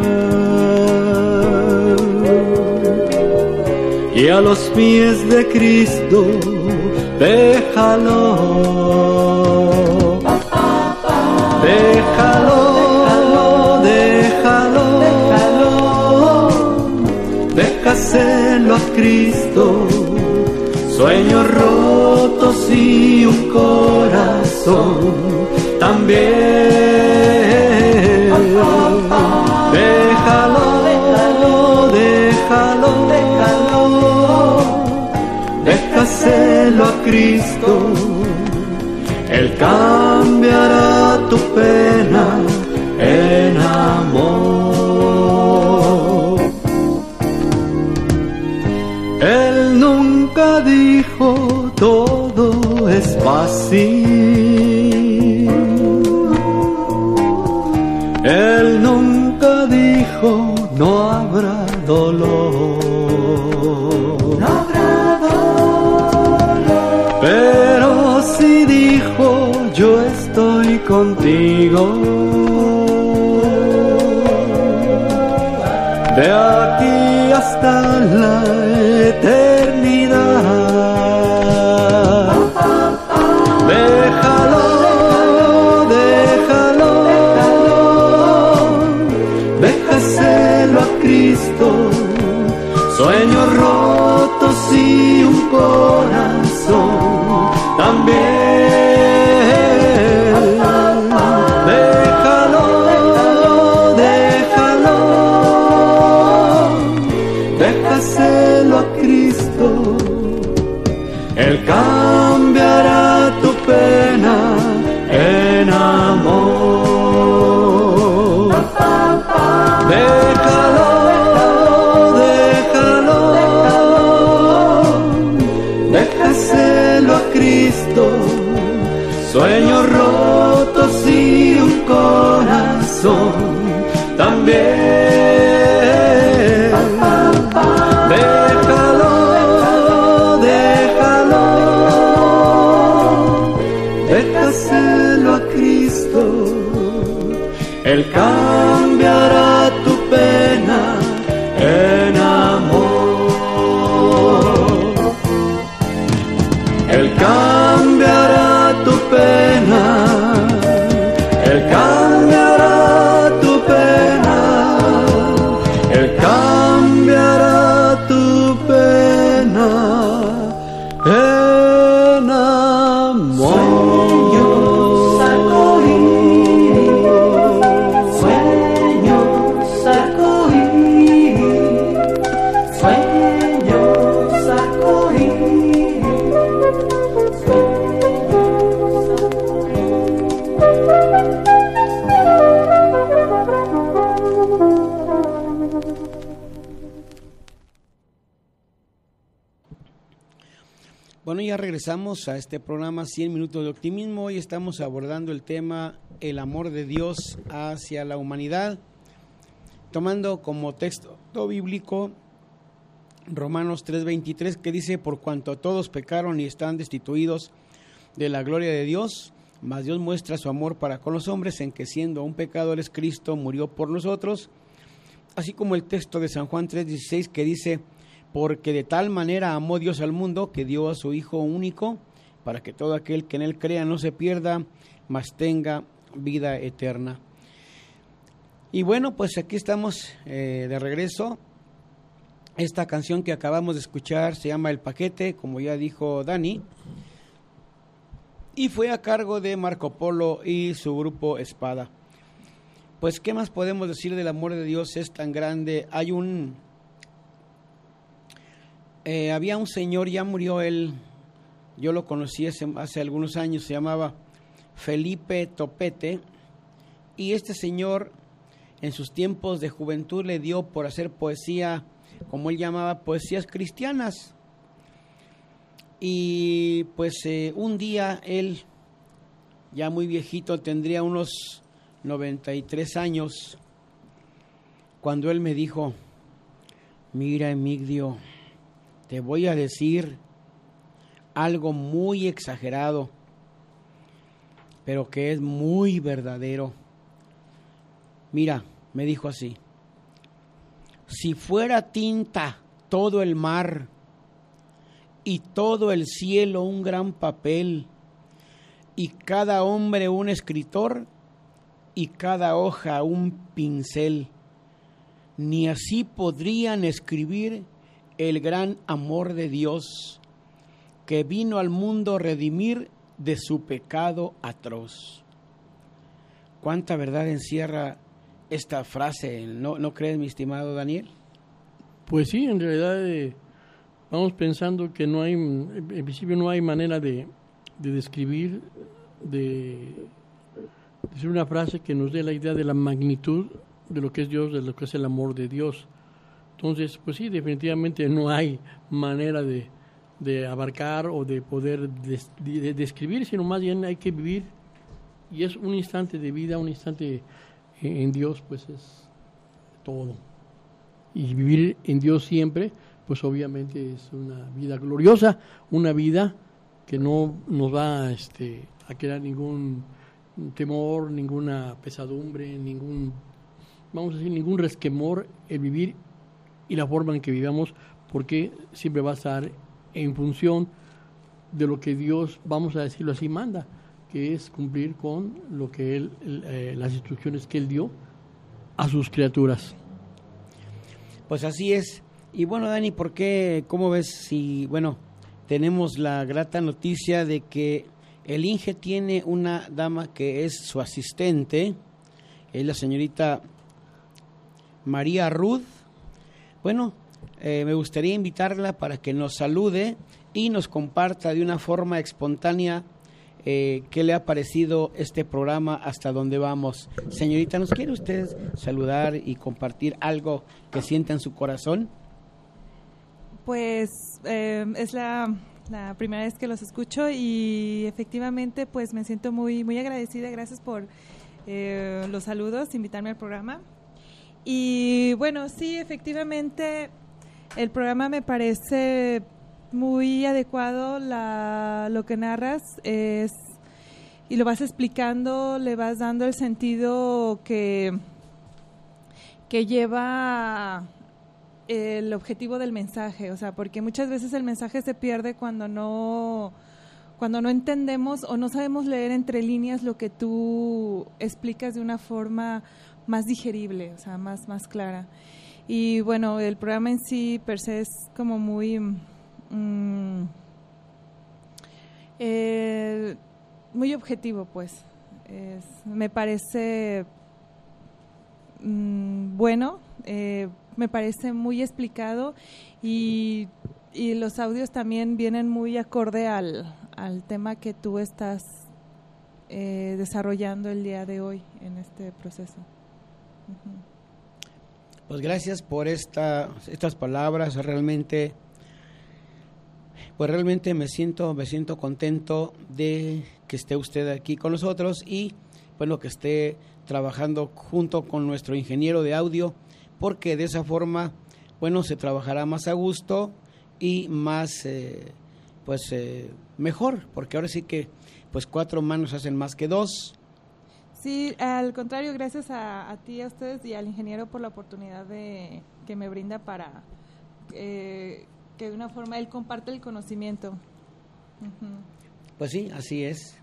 y a los pies de Cristo déjalo, déjalo, déjalo, déjaselo a Cristo. Sueños rotos y un corazón también. Déjalo, déjalo, déjaselo a Cristo. Él cambiará tu pena en amor. Él nunca dijo todo es fácil. Él nunca dijo no habrá dolor. No habrá dolor. Pero sí dijo yo estoy contigo. De aquí hasta la eternidad. Déjalo, déjalo, déjaselo a Cristo. Sueños rotos y un corazón también. Déjalo, déjalo, Él cambiará tu pena en amor. Él cambiará tu pena, Él cambiará tu pena, Él cambiará tu pena en amor. Sueños arcoíris, sueños arcoíris, sueños arcoíris, Bueno, ya regresamos a este programa 100 minutos de optimismo. Hoy estamos abordando el tema el amor de Dios hacia la humanidad, tomando como texto bíblico Romanos 3:23, que dice: por cuanto todos pecaron y están destituidos de la gloria de Dios, mas Dios muestra su amor para con los hombres en que, siendo aún pecadores, Cristo murió por nosotros. Así como el texto de San Juan 3:16, que dice: porque de tal manera amó Dios al mundo, que dio a su Hijo único, para que todo aquel que en él crea no se pierda, mas tenga vida eterna. Y bueno, pues aquí estamos de regreso. Esta canción que acabamos de escuchar se llama El Paquete, como ya dijo Dani, y fue a cargo de Marco Polo y su grupo Espada. Pues, ¿qué más podemos decir del amor de Dios? Es tan grande. Había un señor, ya murió él, yo lo conocí hace algunos años, se llamaba Felipe Topete, y este señor en sus tiempos de juventud le dio por hacer poesía, como él llamaba, poesías cristianas. Y pues un día él, ya muy viejito, tendría unos 93 años, cuando él me dijo: mira, Emigdio, te voy a decir algo muy exagerado, pero que es muy verdadero. Mira, me dijo así: si fuera tinta todo el mar y todo el cielo un gran papel, y cada hombre un escritor y cada hoja un pincel, ni así podrían escribir el gran amor de Dios, que vino al mundo a redimir de su pecado atroz. ¿Cuánta verdad encierra esta frase? ¿No crees, mi estimado Daniel? Pues sí, en realidad vamos pensando que no hay, en principio no hay manera de describir, de decir una frase que nos dé la idea de la magnitud de lo que es Dios, de lo que es el amor de Dios. Entonces, pues sí, definitivamente no hay manera de abarcar o de poder describir, sino más bien hay que vivir, y es un instante de vida, un instante en Dios, pues es todo. Y vivir en Dios siempre, pues obviamente es una vida gloriosa, una vida que no nos va a crear ningún temor, ninguna pesadumbre, ningún resquemor el vivir y la forma en que vivamos, porque siempre va a estar en función de lo que Dios, vamos a decirlo así, manda, que es cumplir con lo que Él, las instrucciones que Él dio a sus criaturas. Pues así es. Y bueno, Dani, ¿por qué? ¿Cómo ves si, tenemos la grata noticia de que el Inge tiene una dama que es su asistente, es la señorita María Ruth? Bueno, me gustaría invitarla para que nos salude y nos comparta de una forma espontánea qué le ha parecido este programa, hasta dónde vamos. Señorita, ¿nos quiere usted saludar y compartir algo que sienta en su corazón? Pues es la primera vez que los escucho y efectivamente pues me siento muy, muy agradecida. Gracias por los saludos, invitarme al programa. Y bueno, sí, efectivamente el programa me parece muy adecuado, lo que narras es y lo vas explicando, le vas dando el sentido que lleva el objetivo del mensaje, o sea, porque muchas veces el mensaje se pierde cuando no entendemos o no sabemos leer entre líneas lo que tú explicas de una forma más digerible, o sea, más clara. Y bueno, el programa en sí per se es como muy muy objetivo, pues. Me parece bueno, me parece muy explicado y los audios también vienen muy acorde al tema que tú estás desarrollando el día de hoy en este proceso. Pues gracias por estas palabras. Realmente me siento contento de que esté usted aquí con nosotros y bueno, que esté trabajando junto con nuestro ingeniero de audio, porque de esa forma, bueno, se trabajará más a gusto y más, mejor, porque ahora sí que, pues 4 manos hacen más que 2. Sí, al contrario, gracias a ti, a ustedes y al ingeniero por la oportunidad que me brinda para que de una forma él comparte el conocimiento. Pues sí, así es.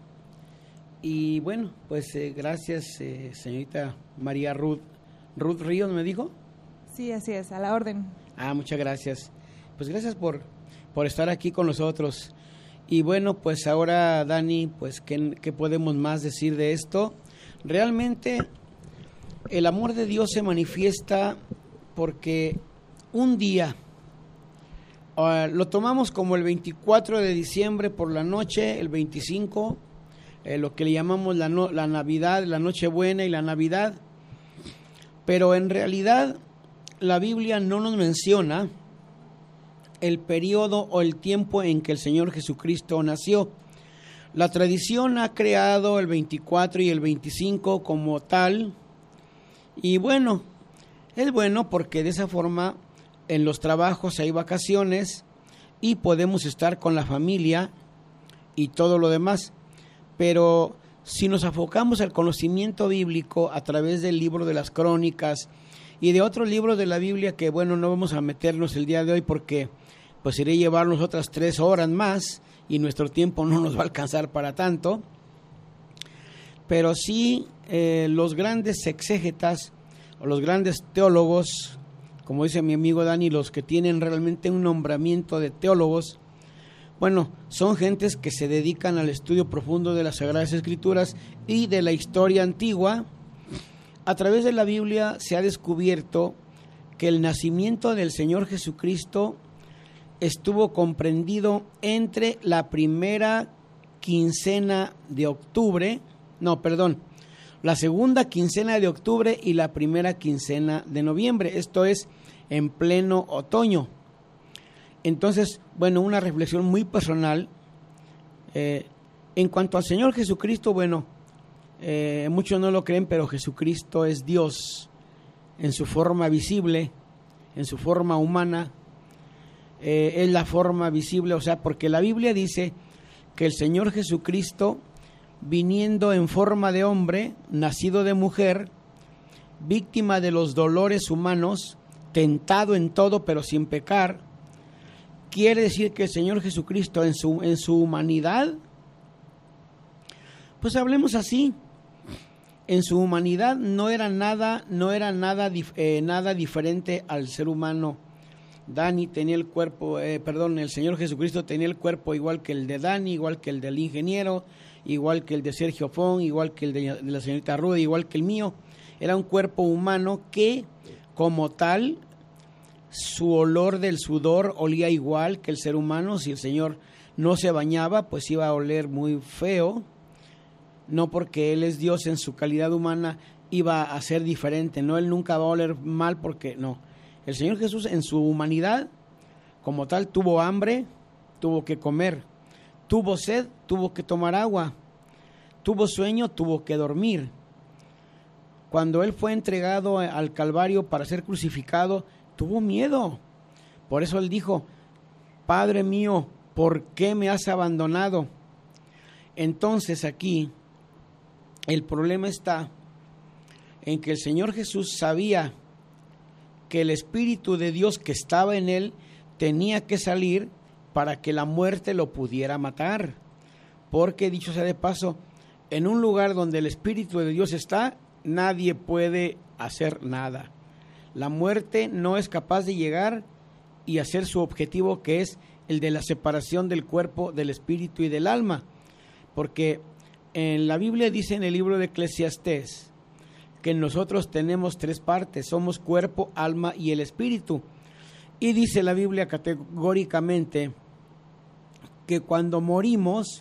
Y bueno, pues gracias, señorita María Ruth Ríos, ¿me dijo? Sí, así es, a la orden. Muchas gracias. Pues gracias por estar aquí con nosotros. Y bueno, pues ahora, Dani, pues ¿qué podemos más decir de esto? Realmente el amor de Dios se manifiesta porque un día, lo tomamos como el 24 de diciembre por la noche, el 25, lo que le llamamos la Navidad, la Nochebuena y la Navidad, pero en realidad la Biblia no nos menciona el periodo o el tiempo en que el Señor Jesucristo nació. La tradición ha creado el 24 y el 25 como tal, y bueno, es bueno porque de esa forma en los trabajos hay vacaciones y podemos estar con la familia y todo lo demás, pero si nos enfocamos al conocimiento bíblico a través del libro de las Crónicas y de otros libros de la Biblia que bueno, no vamos a meternos el día de hoy porque pues iré a llevarnos otras 3 horas más y nuestro tiempo no nos va a alcanzar para tanto, pero sí los grandes exégetas o los grandes teólogos, como dice mi amigo Dani, los que tienen realmente un nombramiento de teólogos, bueno, son gentes que se dedican al estudio profundo de las Sagradas Escrituras y de la historia antigua. A través de la Biblia se ha descubierto que el nacimiento del Señor Jesucristo estuvo comprendido entre la primera quincena de octubre, la segunda quincena de octubre y la primera quincena de noviembre, esto es en pleno otoño. Entonces, bueno, una reflexión muy personal en cuanto al Señor Jesucristo. Bueno, muchos no lo creen, pero Jesucristo es Dios en su forma visible, en su forma humana. Es la forma visible, o sea, porque la Biblia dice que el Señor Jesucristo, viniendo en forma de hombre, nacido de mujer, víctima de los dolores humanos, tentado en todo pero sin pecar, quiere decir que el Señor Jesucristo en su humanidad, pues hablemos así, en su humanidad no era nada diferente al ser humano. Dani tenía el cuerpo, el Señor Jesucristo tenía el cuerpo igual que el de Dani, igual que el del ingeniero, igual que el de Sergio Fon, igual que el de la señorita Rudy, igual que el mío. Era un cuerpo humano que, como tal, su olor del sudor olía igual que el ser humano. Si el Señor no se bañaba, pues iba a oler muy feo. No porque Él es Dios en su calidad humana iba a ser diferente, no, Él nunca va a oler mal porque no. El Señor Jesús en su humanidad, como tal, tuvo hambre, tuvo que comer, tuvo sed, tuvo que tomar agua, tuvo sueño, tuvo que dormir. Cuando Él fue entregado al Calvario para ser crucificado, tuvo miedo. Por eso Él dijo, Padre mío, ¿por qué me has abandonado? Entonces aquí El problema está en que el Señor Jesús sabía que el Espíritu de Dios que estaba en él tenía que salir para que la muerte lo pudiera matar. Porque, dicho sea de paso, en un lugar donde el Espíritu de Dios está, nadie puede hacer nada. La muerte no es capaz de llegar y hacer su objetivo, que es el de la separación del cuerpo, del espíritu y del alma. Porque en la Biblia dice en el libro de Eclesiastés que nosotros tenemos 3 partes, somos cuerpo, alma y el espíritu. Y dice la Biblia categóricamente que cuando morimos,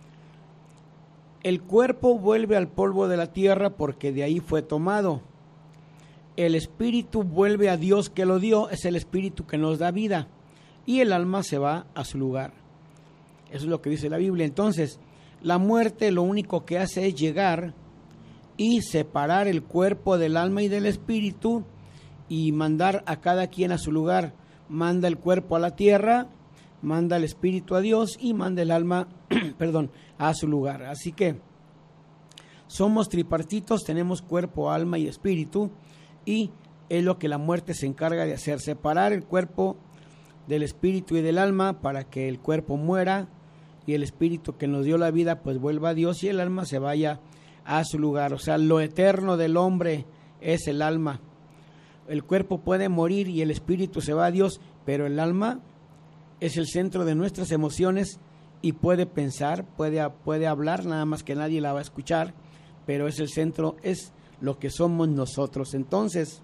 el cuerpo vuelve al polvo de la tierra porque de ahí fue tomado. El espíritu vuelve a Dios que lo dio, es el espíritu que nos da vida. Y el alma se va a su lugar. Eso es lo que dice la Biblia. Entonces, la muerte lo único que hace es llegar y separar el cuerpo del alma y del espíritu y mandar a cada quien a su lugar. Manda el cuerpo a la tierra, manda el espíritu a Dios y manda el alma, a su lugar. Así que somos tripartitos, tenemos cuerpo, alma y espíritu, y es lo que la muerte se encarga de hacer, separar el cuerpo del espíritu y del alma para que el cuerpo muera y el espíritu que nos dio la vida pues vuelva a Dios y el alma se vaya a su lugar. O sea, lo eterno del hombre es el alma. El cuerpo puede morir y el espíritu se va a Dios, pero el alma es el centro de nuestras emociones y puede pensar, puede hablar, nada más que nadie la va a escuchar, pero es el centro, es lo que somos nosotros. Entonces,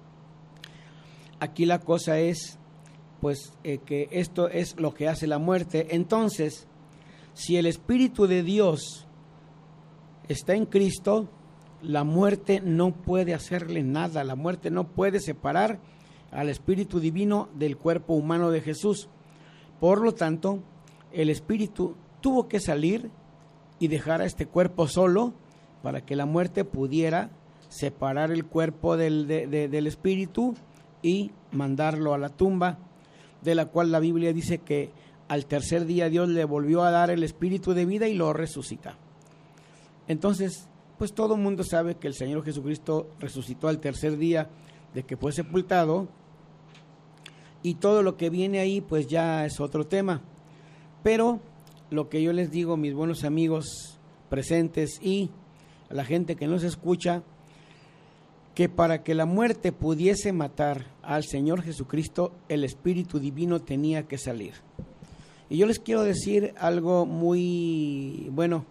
aquí la cosa es pues que esto es lo que hace la muerte. Entonces, si el Espíritu de Dios está en Cristo, la muerte no puede hacerle nada. La muerte no puede separar al Espíritu Divino del cuerpo humano de Jesús. Por lo tanto, el Espíritu tuvo que salir y dejar a este cuerpo solo para que la muerte pudiera separar el cuerpo del Espíritu y mandarlo a la tumba, de la cual la Biblia dice que al tercer día Dios le volvió a dar el espíritu de vida y lo resucita. Entonces, pues todo el mundo sabe que el Señor Jesucristo resucitó al tercer día de que fue sepultado, y todo lo que viene ahí pues ya es otro tema. Pero lo que yo les digo, mis buenos amigos presentes y a la gente que nos escucha, que para que la muerte pudiese matar al Señor Jesucristo, el Espíritu Divino tenía que salir. Y yo les quiero decir algo muy bueno,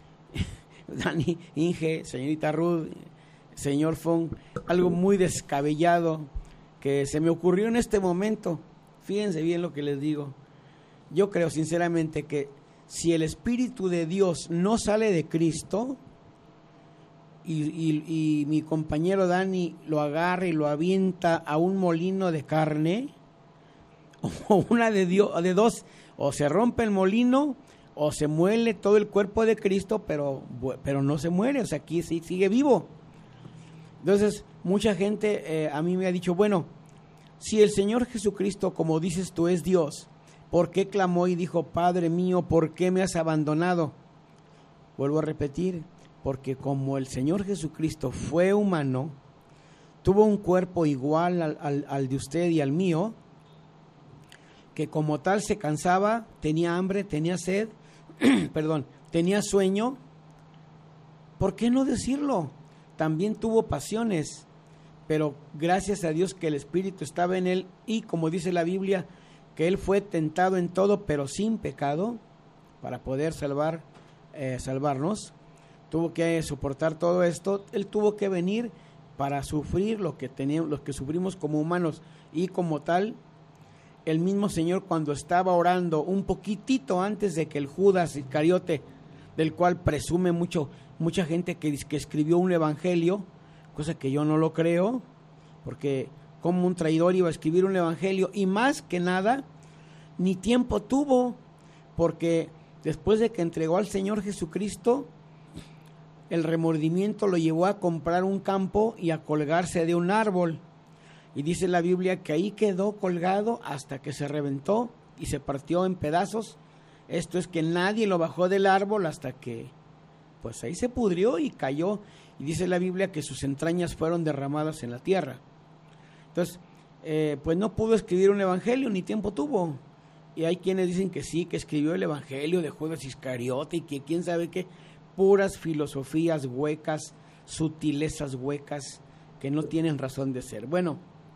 Dani, Inge, señorita Ruth, señor Fong, algo muy descabellado que se me ocurrió en este momento. Fíjense bien lo que les digo. Yo creo sinceramente que si el Espíritu de Dios no sale de Cristo, y mi compañero Dani lo agarra y lo avienta a un molino de carne, o una de dos, o se rompe el molino o se muele todo el cuerpo de Cristo, pero no se muere, o sea, aquí sí sigue vivo. Entonces, mucha gente a mí me ha dicho, bueno, si el Señor Jesucristo, como dices tú, es Dios, ¿por qué clamó y dijo, Padre mío, ¿por qué me has abandonado? Vuelvo a repetir, porque como el Señor Jesucristo fue humano, tuvo un cuerpo igual al de usted y al mío, que como tal se cansaba, tenía hambre, tenía sed, tenía sueño. ¿Por qué no decirlo? También tuvo pasiones, pero gracias a Dios que el Espíritu estaba en él, y como dice la Biblia, que él fue tentado en todo, pero sin pecado, para poder salvarnos. Tuvo que soportar todo esto, él tuvo que venir para sufrir lo que sufrimos como humanos, y como tal, el mismo Señor, cuando estaba orando un poquitito antes de que el Judas Iscariote, del cual presume mucha gente que escribió un evangelio, cosa que yo no lo creo, porque como un traidor iba a escribir un evangelio, y más que nada ni tiempo tuvo, porque después de que entregó al Señor Jesucristo, el remordimiento lo llevó a comprar un campo y a colgarse de un árbol. Y dice la Biblia que ahí quedó colgado hasta que se reventó y se partió en pedazos. Esto es que nadie lo bajó del árbol hasta que pues ahí se pudrió y cayó, y dice la Biblia que sus entrañas fueron derramadas en la tierra. Entonces, pues no pudo escribir un evangelio, ni tiempo tuvo. Y hay quienes dicen que sí, que escribió el evangelio de Judas Iscariote y que quién sabe qué, puras filosofías huecas, sutilezas huecas que no tienen razón de ser. Bueno,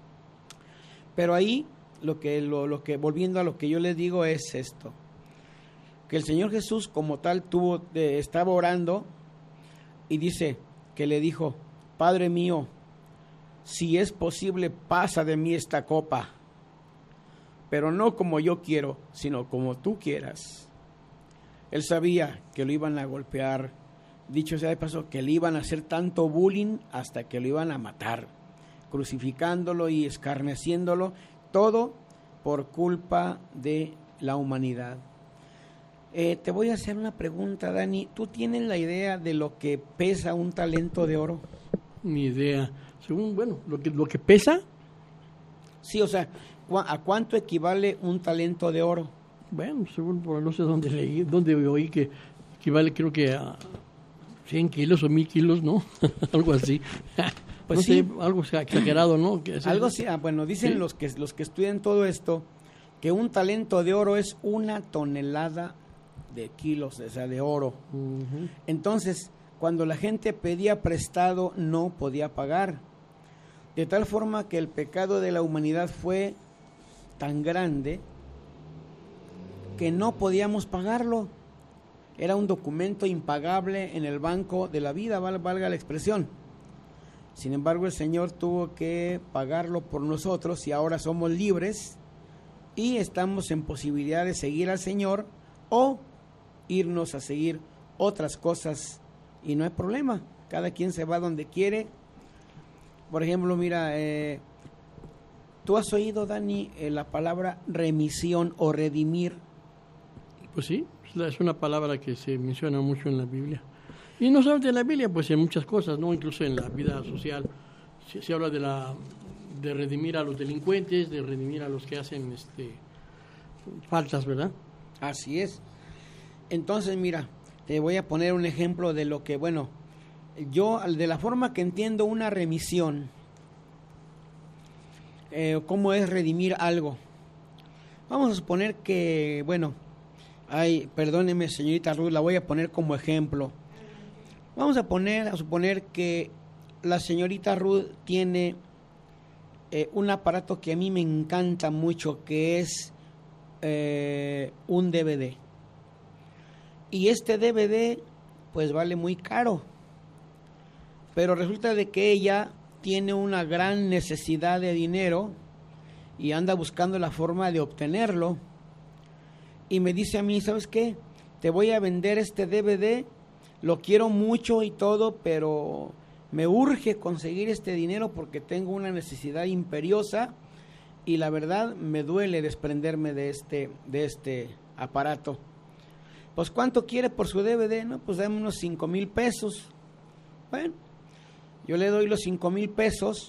pero ahí lo que volviendo a lo que yo les digo es esto, que el Señor Jesús como tal estaba orando y dice que le dijo: Padre mío, si es posible, pasa de mí esta copa, pero no como yo quiero, sino como tú quieras. Él sabía que lo iban a golpear, dicho sea de paso, que le iban a hacer tanto bullying hasta que lo iban a matar, crucificándolo y escarneciéndolo, todo por culpa de la humanidad. Te voy a hacer una pregunta, Dani. ¿Tú tienes la idea de lo que pesa un talento de oro? Ni idea. Según, bueno, lo que pesa. Sí, o sea, ¿a cuánto equivale un talento de oro? Bueno, según, no sé dónde leí, dónde oí que equivale, creo que a 100 kilos o 1000 kilos, ¿no? Algo así. Pues no sí. sé, algo exagerado, ¿no? Algo así. Bueno, dicen ¿sí? los que estudian todo esto, que un talento de oro es 1 tonelada de kilos, o sea, de oro. Uh-huh. Entonces, cuando la gente pedía prestado, no podía pagar. De tal forma que el pecado de la humanidad fue tan grande que no podíamos pagarlo. Era un documento impagable en el banco de la vida, valga la expresión. Sin embargo, el Señor tuvo que pagarlo por nosotros y ahora somos libres y estamos en posibilidad de seguir al Señor o irnos a seguir otras cosas y no hay problema. Cada quien se va donde quiere. Por ejemplo, mira, ¿tú has oído, Dani, la palabra remisión o redimir? Pues sí, es una palabra que se menciona mucho en la Biblia. Y no solamente en la Biblia, pues en muchas cosas, ¿no? Incluso en la vida social se habla de redimir a los delincuentes, de redimir a los que hacen faltas, ¿verdad? Así es. Entonces, mira, te voy a poner un ejemplo de lo que, bueno, yo, de la forma que entiendo una remisión, ¿cómo es redimir algo? Vamos a suponer que, bueno, perdóneme, señorita Ruth, la voy a poner como ejemplo. Vamos a suponer que la señorita Ruth tiene un aparato que a mí me encanta mucho, que es un DVD. Y este DVD, pues vale muy caro. Pero resulta de que ella tiene una gran necesidad de dinero y anda buscando la forma de obtenerlo. Y me dice a mí, ¿sabes qué? Te voy a vender este DVD, lo quiero mucho y todo, pero me urge conseguir este dinero porque tengo una necesidad imperiosa y la verdad me duele desprenderme de este aparato. Pues, ¿cuánto quiere por su DVD? No, pues dame unos 5,000 pesos. Bueno, yo le doy los 5,000 pesos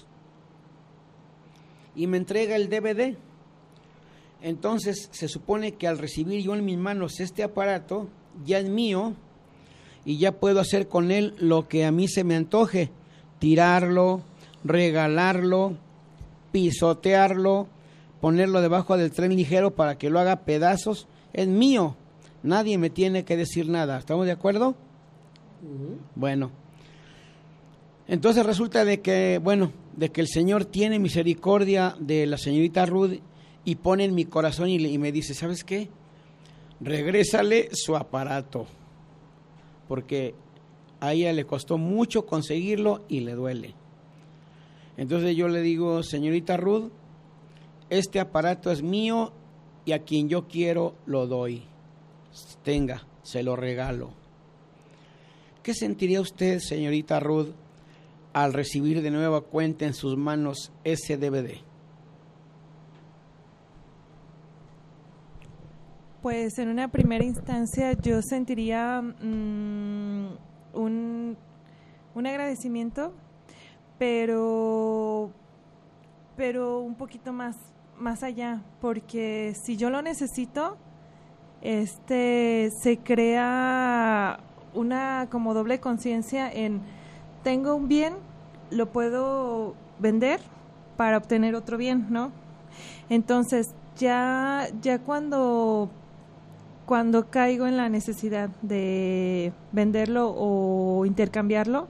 y me entrega el DVD. Entonces, se supone que al recibir yo en mis manos este aparato, ya es mío y ya puedo hacer con él lo que a mí se me antoje. Tirarlo, regalarlo, pisotearlo, ponerlo debajo del tren ligero para que lo haga pedazos. Es mío. Nadie me tiene que decir nada. ¿Estamos de acuerdo? Uh-huh. Bueno. Entonces resulta de que el Señor tiene misericordia de la señorita Ruth y pone en mi corazón y me dice, ¿sabes qué? Regrésale su aparato. Porque a ella le costó mucho conseguirlo y le duele. Entonces yo le digo, señorita Ruth, este aparato es mío y a quien yo quiero lo doy. Tenga, se lo regalo. ¿Qué sentiría usted, señorita Ruth, al recibir de nueva cuenta en sus manos ese DVD? Pues en una primera instancia yo sentiría un agradecimiento, pero un poquito más allá, porque si yo lo necesito, se crea una como doble conciencia en tengo un bien, lo puedo vender para obtener otro bien, ¿no? Entonces, ya cuando caigo en la necesidad de venderlo o intercambiarlo,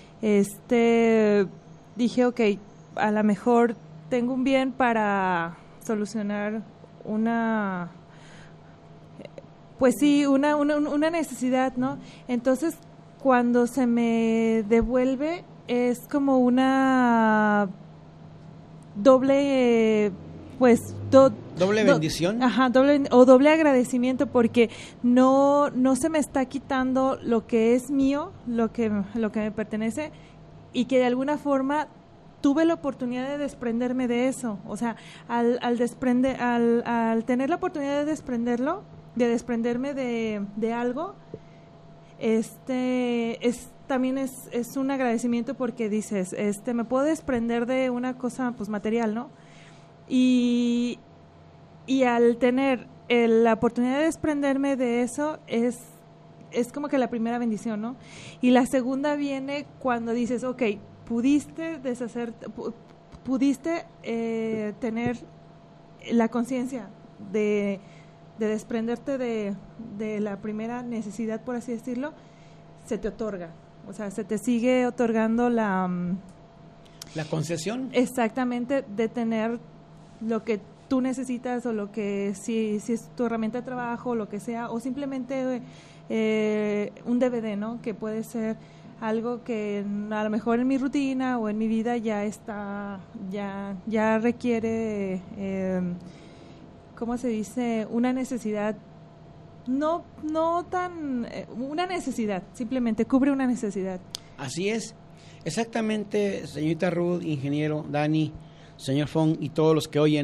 dije, ok, a lo mejor tengo un bien para solucionar una necesidad, ¿no? Entonces, cuando se me devuelve, es como una doble, doble bendición. Doble agradecimiento, porque no se me está quitando lo que es mío, lo que me pertenece, y que de alguna forma tuve la oportunidad de desprenderme de eso. O sea, al tener la oportunidad de desprenderme de algo, también es un agradecimiento, porque dices, me puedo desprender de una cosa pues material, ¿no? Y al tener la oportunidad de desprenderme de eso, es como que la primera bendición, ¿no? Y la segunda viene cuando dices, ok, pudiste tener la conciencia de desprenderte de la primera necesidad, por así decirlo, se te otorga. O sea, se te sigue otorgando la concesión. Exactamente, de tener lo que tú necesitas, o lo que si es tu herramienta de trabajo, o lo que sea, o simplemente un DVD, ¿no? Que puede ser algo que a lo mejor en mi rutina o en mi vida ya está, ya requiere, ¿cómo se dice? Una necesidad, no tan, una necesidad, simplemente cubre una necesidad. Así es, exactamente, señorita Ruth, ingeniero, Dani, señor Fong y todos los que oyen.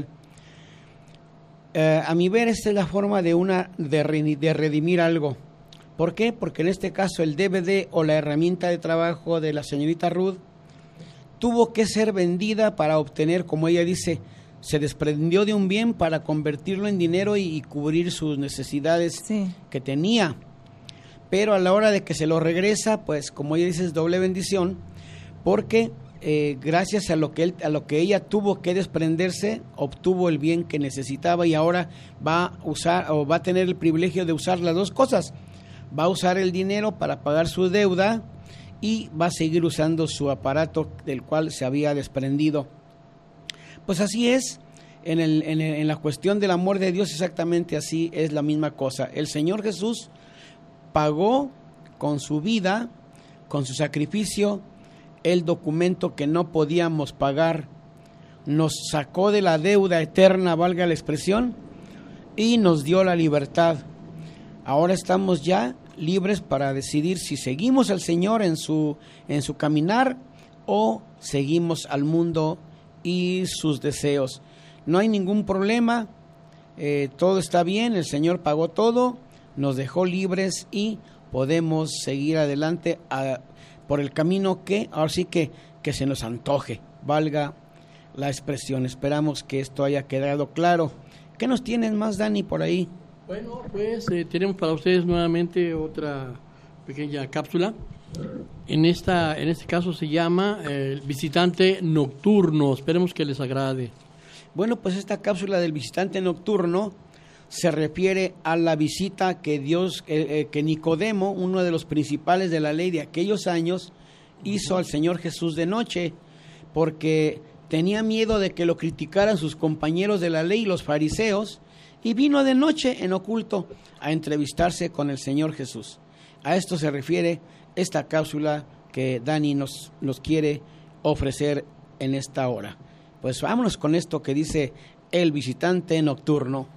A mi ver, esta es la forma de redimir algo. ¿Por qué? Porque en este caso el DVD o la herramienta de trabajo de la señorita Ruth tuvo que ser vendida para obtener, como ella dice, se desprendió de un bien para convertirlo en dinero y cubrir sus necesidades que tenía. Pero a la hora de que se lo regresa, pues como ella dice, es doble bendición, porque gracias a lo que ella tuvo que desprenderse, obtuvo el bien que necesitaba, y ahora va a tener el privilegio de usar las dos cosas. Va a usar el dinero para pagar su deuda y va a seguir usando su aparato del cual se había desprendido. Pues así es, en la cuestión del amor de Dios, exactamente así es la misma cosa. El Señor Jesús pagó con su vida, con su sacrificio, el documento que no podíamos pagar. Nos sacó de la deuda eterna, valga la expresión, y nos dio la libertad. Ahora estamos ya libres para decidir si seguimos al Señor en su caminar, o seguimos al mundo y sus deseos. No hay ningún problema, todo está bien, el Señor pagó todo, nos dejó libres y podemos seguir adelante por el camino que ahora sí que se nos antoje, valga la expresión. Esperamos que esto haya quedado claro. ¿Qué nos tienen más, Dani, por ahí? Bueno, pues tenemos para ustedes nuevamente otra pequeña cápsula. En este caso se llama El visitante nocturno. Esperemos que les agrade. Bueno, pues esta cápsula del visitante nocturno se refiere a la visita que que Nicodemo, uno de los principales de la ley de aquellos años, hizo al Señor Jesús de noche, porque tenía miedo de que lo criticaran sus compañeros de la ley, los fariseos, y vino de noche en oculto a entrevistarse con el Señor Jesús. A esto se refiere esta cápsula que Dani nos quiere ofrecer en esta hora. Pues vámonos con esto que dice el visitante nocturno.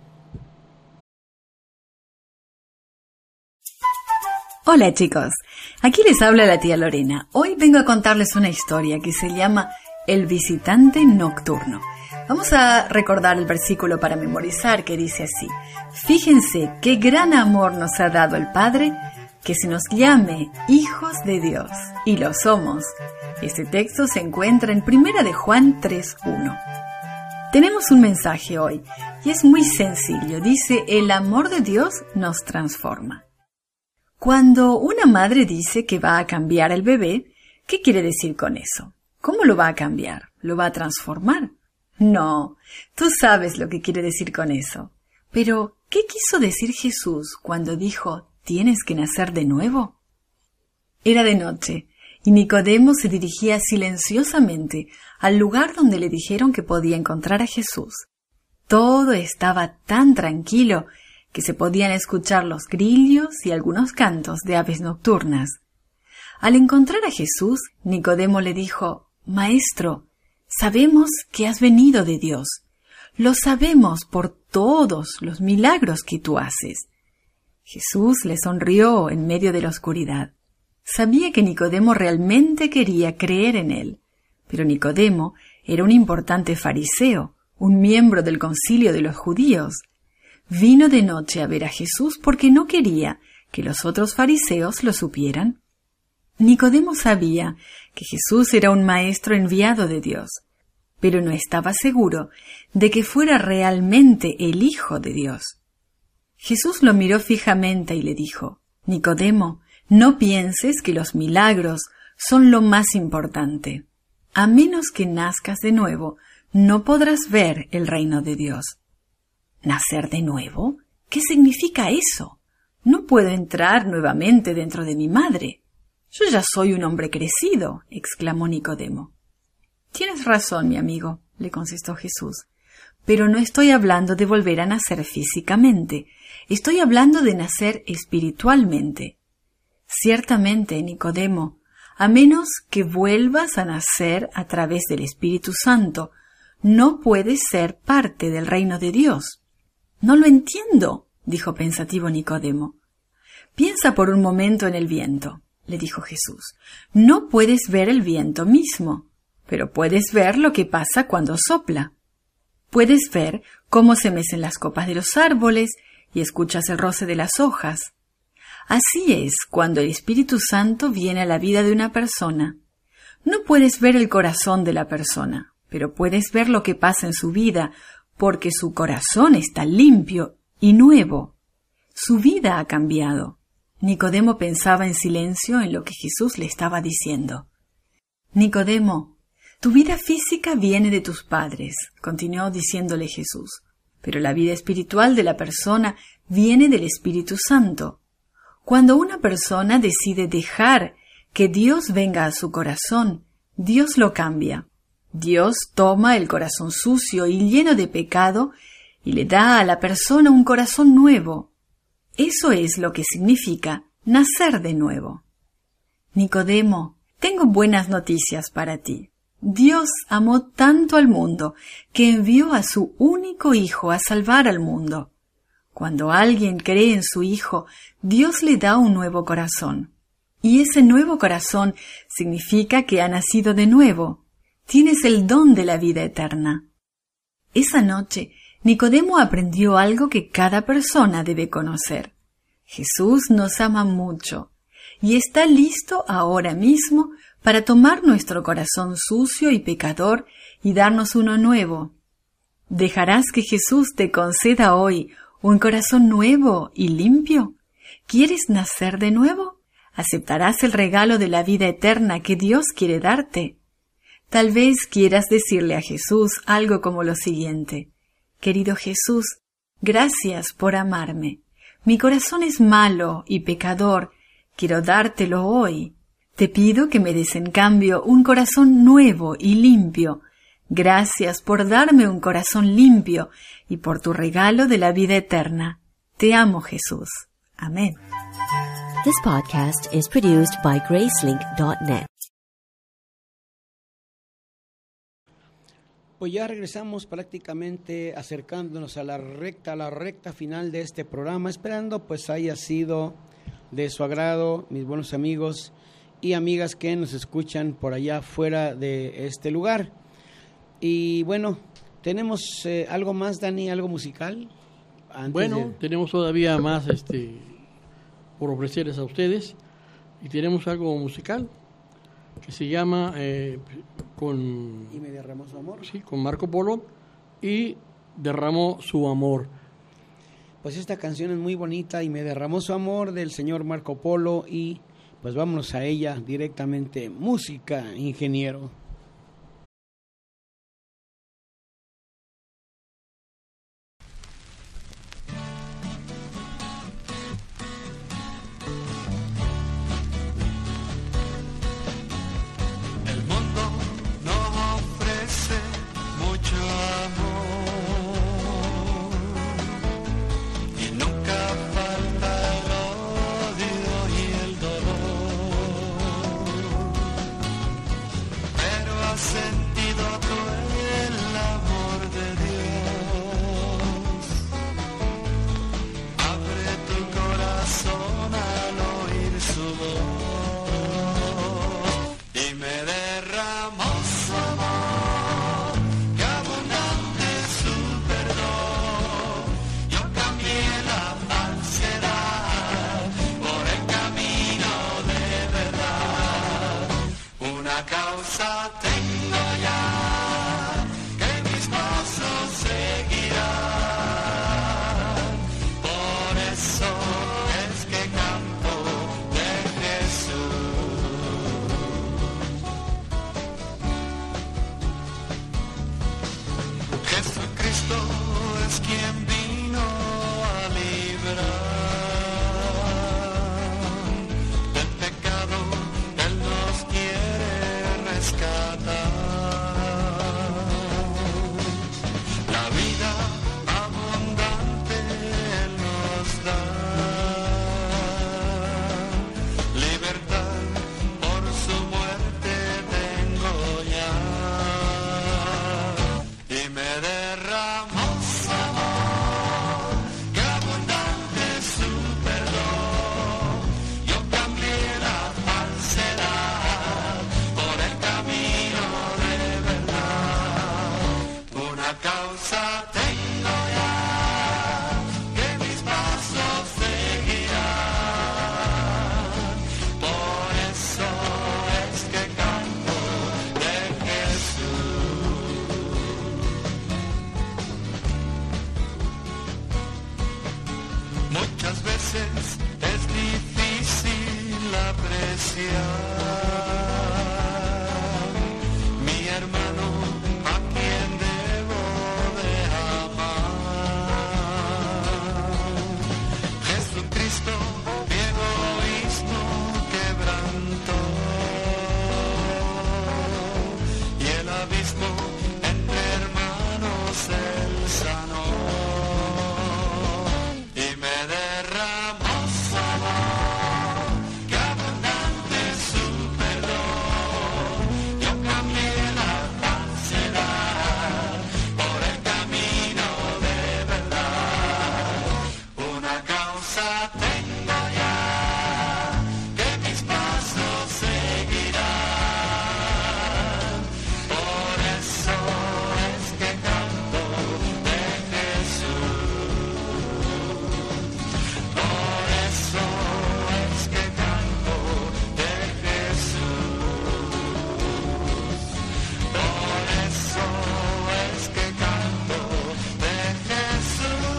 Hola chicos, aquí les habla la tía Lorena. Hoy vengo a contarles una historia que se llama El visitante nocturno. Vamos a recordar el versículo para memorizar, que dice así: fíjense qué gran amor nos ha dado el Padre, que se nos llame hijos de Dios, y lo somos. Este texto se encuentra en 1 de Juan 3:1. Tenemos un mensaje hoy, y es muy sencillo. Dice: el amor de Dios nos transforma. Cuando una madre dice que va a cambiar el bebé, ¿qué quiere decir con eso? ¿Cómo lo va a cambiar? ¿Lo va a transformar? No, tú sabes lo que quiere decir con eso. Pero, ¿qué quiso decir Jesús cuando dijo, tienes que nacer de nuevo? Era de noche, y Nicodemo se dirigía silenciosamente al lugar donde le dijeron que podía encontrar a Jesús. Todo estaba tan tranquilo que se podían escuchar los grillos y algunos cantos de aves nocturnas. Al encontrar a Jesús, Nicodemo le dijo, «Maestro, sabemos que has venido de Dios. Lo sabemos por todos los milagros que tú haces». Jesús le sonrió en medio de la oscuridad. Sabía que Nicodemo realmente quería creer en él, pero Nicodemo era un importante fariseo, un miembro del concilio de los judíos. Vino de noche a ver a Jesús porque no quería que los otros fariseos lo supieran. Nicodemo sabía que Jesús era un maestro enviado de Dios, pero no estaba seguro de que fuera realmente el Hijo de Dios. Jesús lo miró fijamente y le dijo, «Nicodemo, no pienses que los milagros son lo más importante. A menos que nazcas de nuevo, no podrás ver el reino de Dios». ¿Nacer de nuevo? ¿Qué significa eso? No puedo entrar nuevamente dentro de mi madre. Yo ya soy un hombre crecido, exclamó Nicodemo. Tienes razón, mi amigo, le contestó Jesús, pero no estoy hablando de volver a nacer físicamente, estoy hablando de nacer espiritualmente. Ciertamente, Nicodemo, a menos que vuelvas a nacer a través del Espíritu Santo, no puedes ser parte del reino de Dios. No lo entiendo, dijo pensativo Nicodemo. Piensa por un momento en el viento, le dijo Jesús. No puedes ver el viento mismo, pero puedes ver lo que pasa cuando sopla. Puedes ver cómo se mecen las copas de los árboles y escuchas el roce de las hojas. Así es cuando el Espíritu Santo viene a la vida de una persona. No puedes ver el corazón de la persona, pero puedes ver lo que pasa en su vida, porque su corazón está limpio y nuevo. Su vida ha cambiado. Nicodemo pensaba en silencio en lo que Jesús le estaba diciendo. Nicodemo, tu vida física viene de tus padres, continuó diciéndole Jesús, pero la vida espiritual de la persona viene del Espíritu Santo. Cuando una persona decide dejar que Dios venga a su corazón, Dios lo cambia. Dios toma el corazón sucio y lleno de pecado y le da a la persona un corazón nuevo. Eso es lo que significa nacer de nuevo. Nicodemo, tengo buenas noticias para ti. Dios amó tanto al mundo que envió a su único Hijo a salvar al mundo. Cuando alguien cree en su Hijo, Dios le da un nuevo corazón. Y ese nuevo corazón significa que ha nacido de nuevo. Tienes el don de la vida eterna. Esa noche, Nicodemo aprendió algo que cada persona debe conocer. Jesús nos ama mucho y está listo ahora mismo para tomar nuestro corazón sucio y pecador y darnos uno nuevo. ¿Dejarás que Jesús te conceda hoy un corazón nuevo y limpio? ¿Quieres nacer de nuevo? ¿Aceptarás el regalo de la vida eterna que Dios quiere darte? Tal vez quieras decirle a Jesús algo como lo siguiente. Querido Jesús, gracias por amarme. Mi corazón es malo y pecador. Quiero dártelo hoy. Te pido que me des en cambio un corazón nuevo y limpio. Gracias por darme un corazón limpio y por tu regalo de la vida eterna. Te amo, Jesús. Amén. This podcast is produced by Gracelink.net. Pues ya regresamos prácticamente acercándonos a la recta final de este programa, esperando pues haya sido de su agrado, mis buenos amigos y amigas que nos escuchan por allá fuera de este lugar. Y bueno, tenemos algo más, Dani, algo musical. Tenemos todavía más por ofrecerles a ustedes y tenemos algo musical que se llama ¿Y me derramó su amor? Sí, con Marco Polo y Derramó su amor. pues esta canción es muy bonita y me derramó su amor del señor Marco Polo y pues vámonos a ella directamente. Música, ingeniero. El mundo nos ofrece mucho amor y nunca falta el odio y el dolor, pero has sentido tú el amor de Dios. Abre tu corazón al oír su voz y me derramó su amor, que abundante es su perdón. Yo cambié la falsedad por el camino de verdad. Una causa tengo ya, que mis pasos seguirán. Por eso es que canto de Jesús. Jesucristo es quien vino a librar del pecado, Él nos quiere rescatar. La vida abundante Él nos da, libertad por su muerte tengo ya. Y me derramó su amor, que abundante es su perdón. Yo cambié la falsedad por el camino de verdad. Una causa tengo ya, que mis pasos seguirán. Por eso es que canto de Jesús. Muchas veces es difícil apreciar, mi hermano, a quien debo de amar. Jesucristo mi egoísmo quebrantó y el abismo entre hermanos Él sanó. Y me derramó su amor, que abundante es su perdón. Yo cambié la falsedad por el camino de verdad. Una causa tengo ya, que mis pasos seguirán. Por eso es que canto de Jesús. Por eso es que canto de Jesús. Por eso es que canto de Jesús.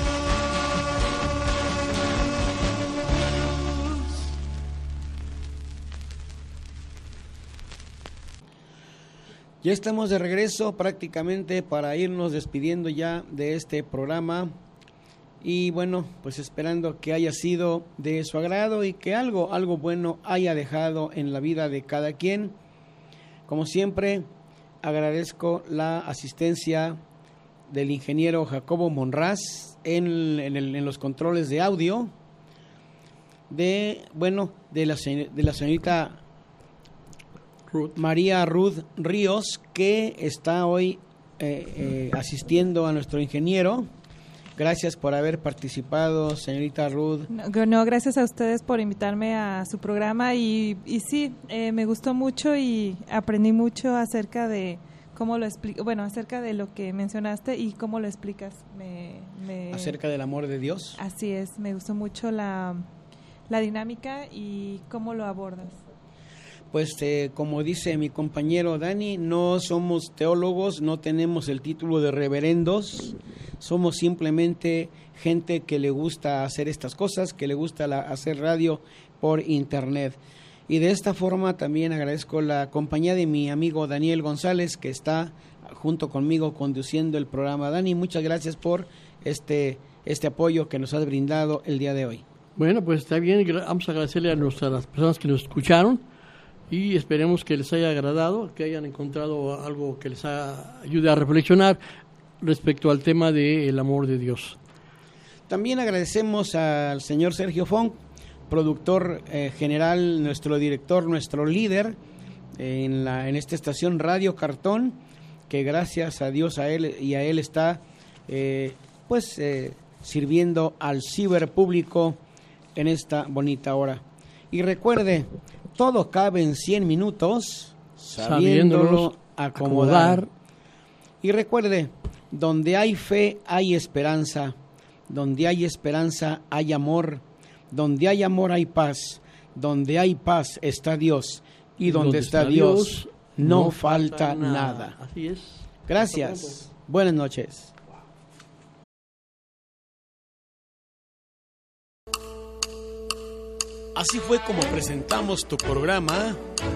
Ya estamos de regreso prácticamente para irnos despidiendo ya de este programa y bueno, pues esperando que haya sido de su agrado y que algo bueno haya dejado en la vida de cada quien. Como siempre, agradezco la asistencia del ingeniero Jacobo Monraz en los controles de audio, de la señorita María Ruth Ríos, que está hoy asistiendo a nuestro ingeniero. Gracias por haber participado, señorita Ruth. No, gracias a ustedes por invitarme a su programa y sí, me gustó mucho y aprendí mucho acerca de cómo lo explico, acerca de lo que mencionaste y cómo lo explicas. Acerca del amor de Dios. Así es, me gustó mucho la dinámica y cómo lo abordas. Pues como dice mi compañero Dani, no somos teólogos, no tenemos el título de reverendos, somos simplemente gente que le gusta hacer estas cosas, que le gusta hacer radio por internet. Y de esta forma también agradezco la compañía de mi amigo Daniel González, que está junto conmigo conduciendo el programa. Dani, muchas gracias por este apoyo que nos has brindado el día de hoy. Bueno, pues está bien, vamos a agradecerle a las personas que nos escucharon y esperemos que les haya agradado, que hayan encontrado algo que les ayude a reflexionar respecto al tema del amor de Dios. También agradecemos al señor Sergio Fong, productor general, nuestro director, nuestro líder en esta estación Radio Cartón, que gracias a Dios a él está sirviendo al ciberpúblico en esta bonita hora. Y recuerde, todo cabe en 100 minutos, sabiéndolo acomodar. Y recuerde, donde hay fe hay esperanza, donde hay esperanza hay amor, donde hay amor hay paz, donde hay paz está Dios, y donde está Dios no falta nada. Así es. Gracias. Buenas noches. Así fue como presentamos tu programa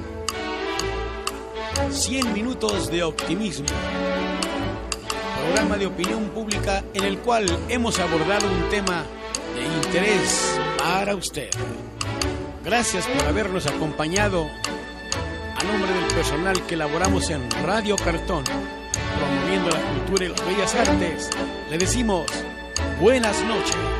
100 minutos de optimismo. Programa de opinión pública en el cual hemos abordado un tema de interés para usted. Gracias por habernos acompañado. A nombre del personal que elaboramos en Radio Cartón, promoviendo la cultura y las bellas artes, le decimos buenas noches.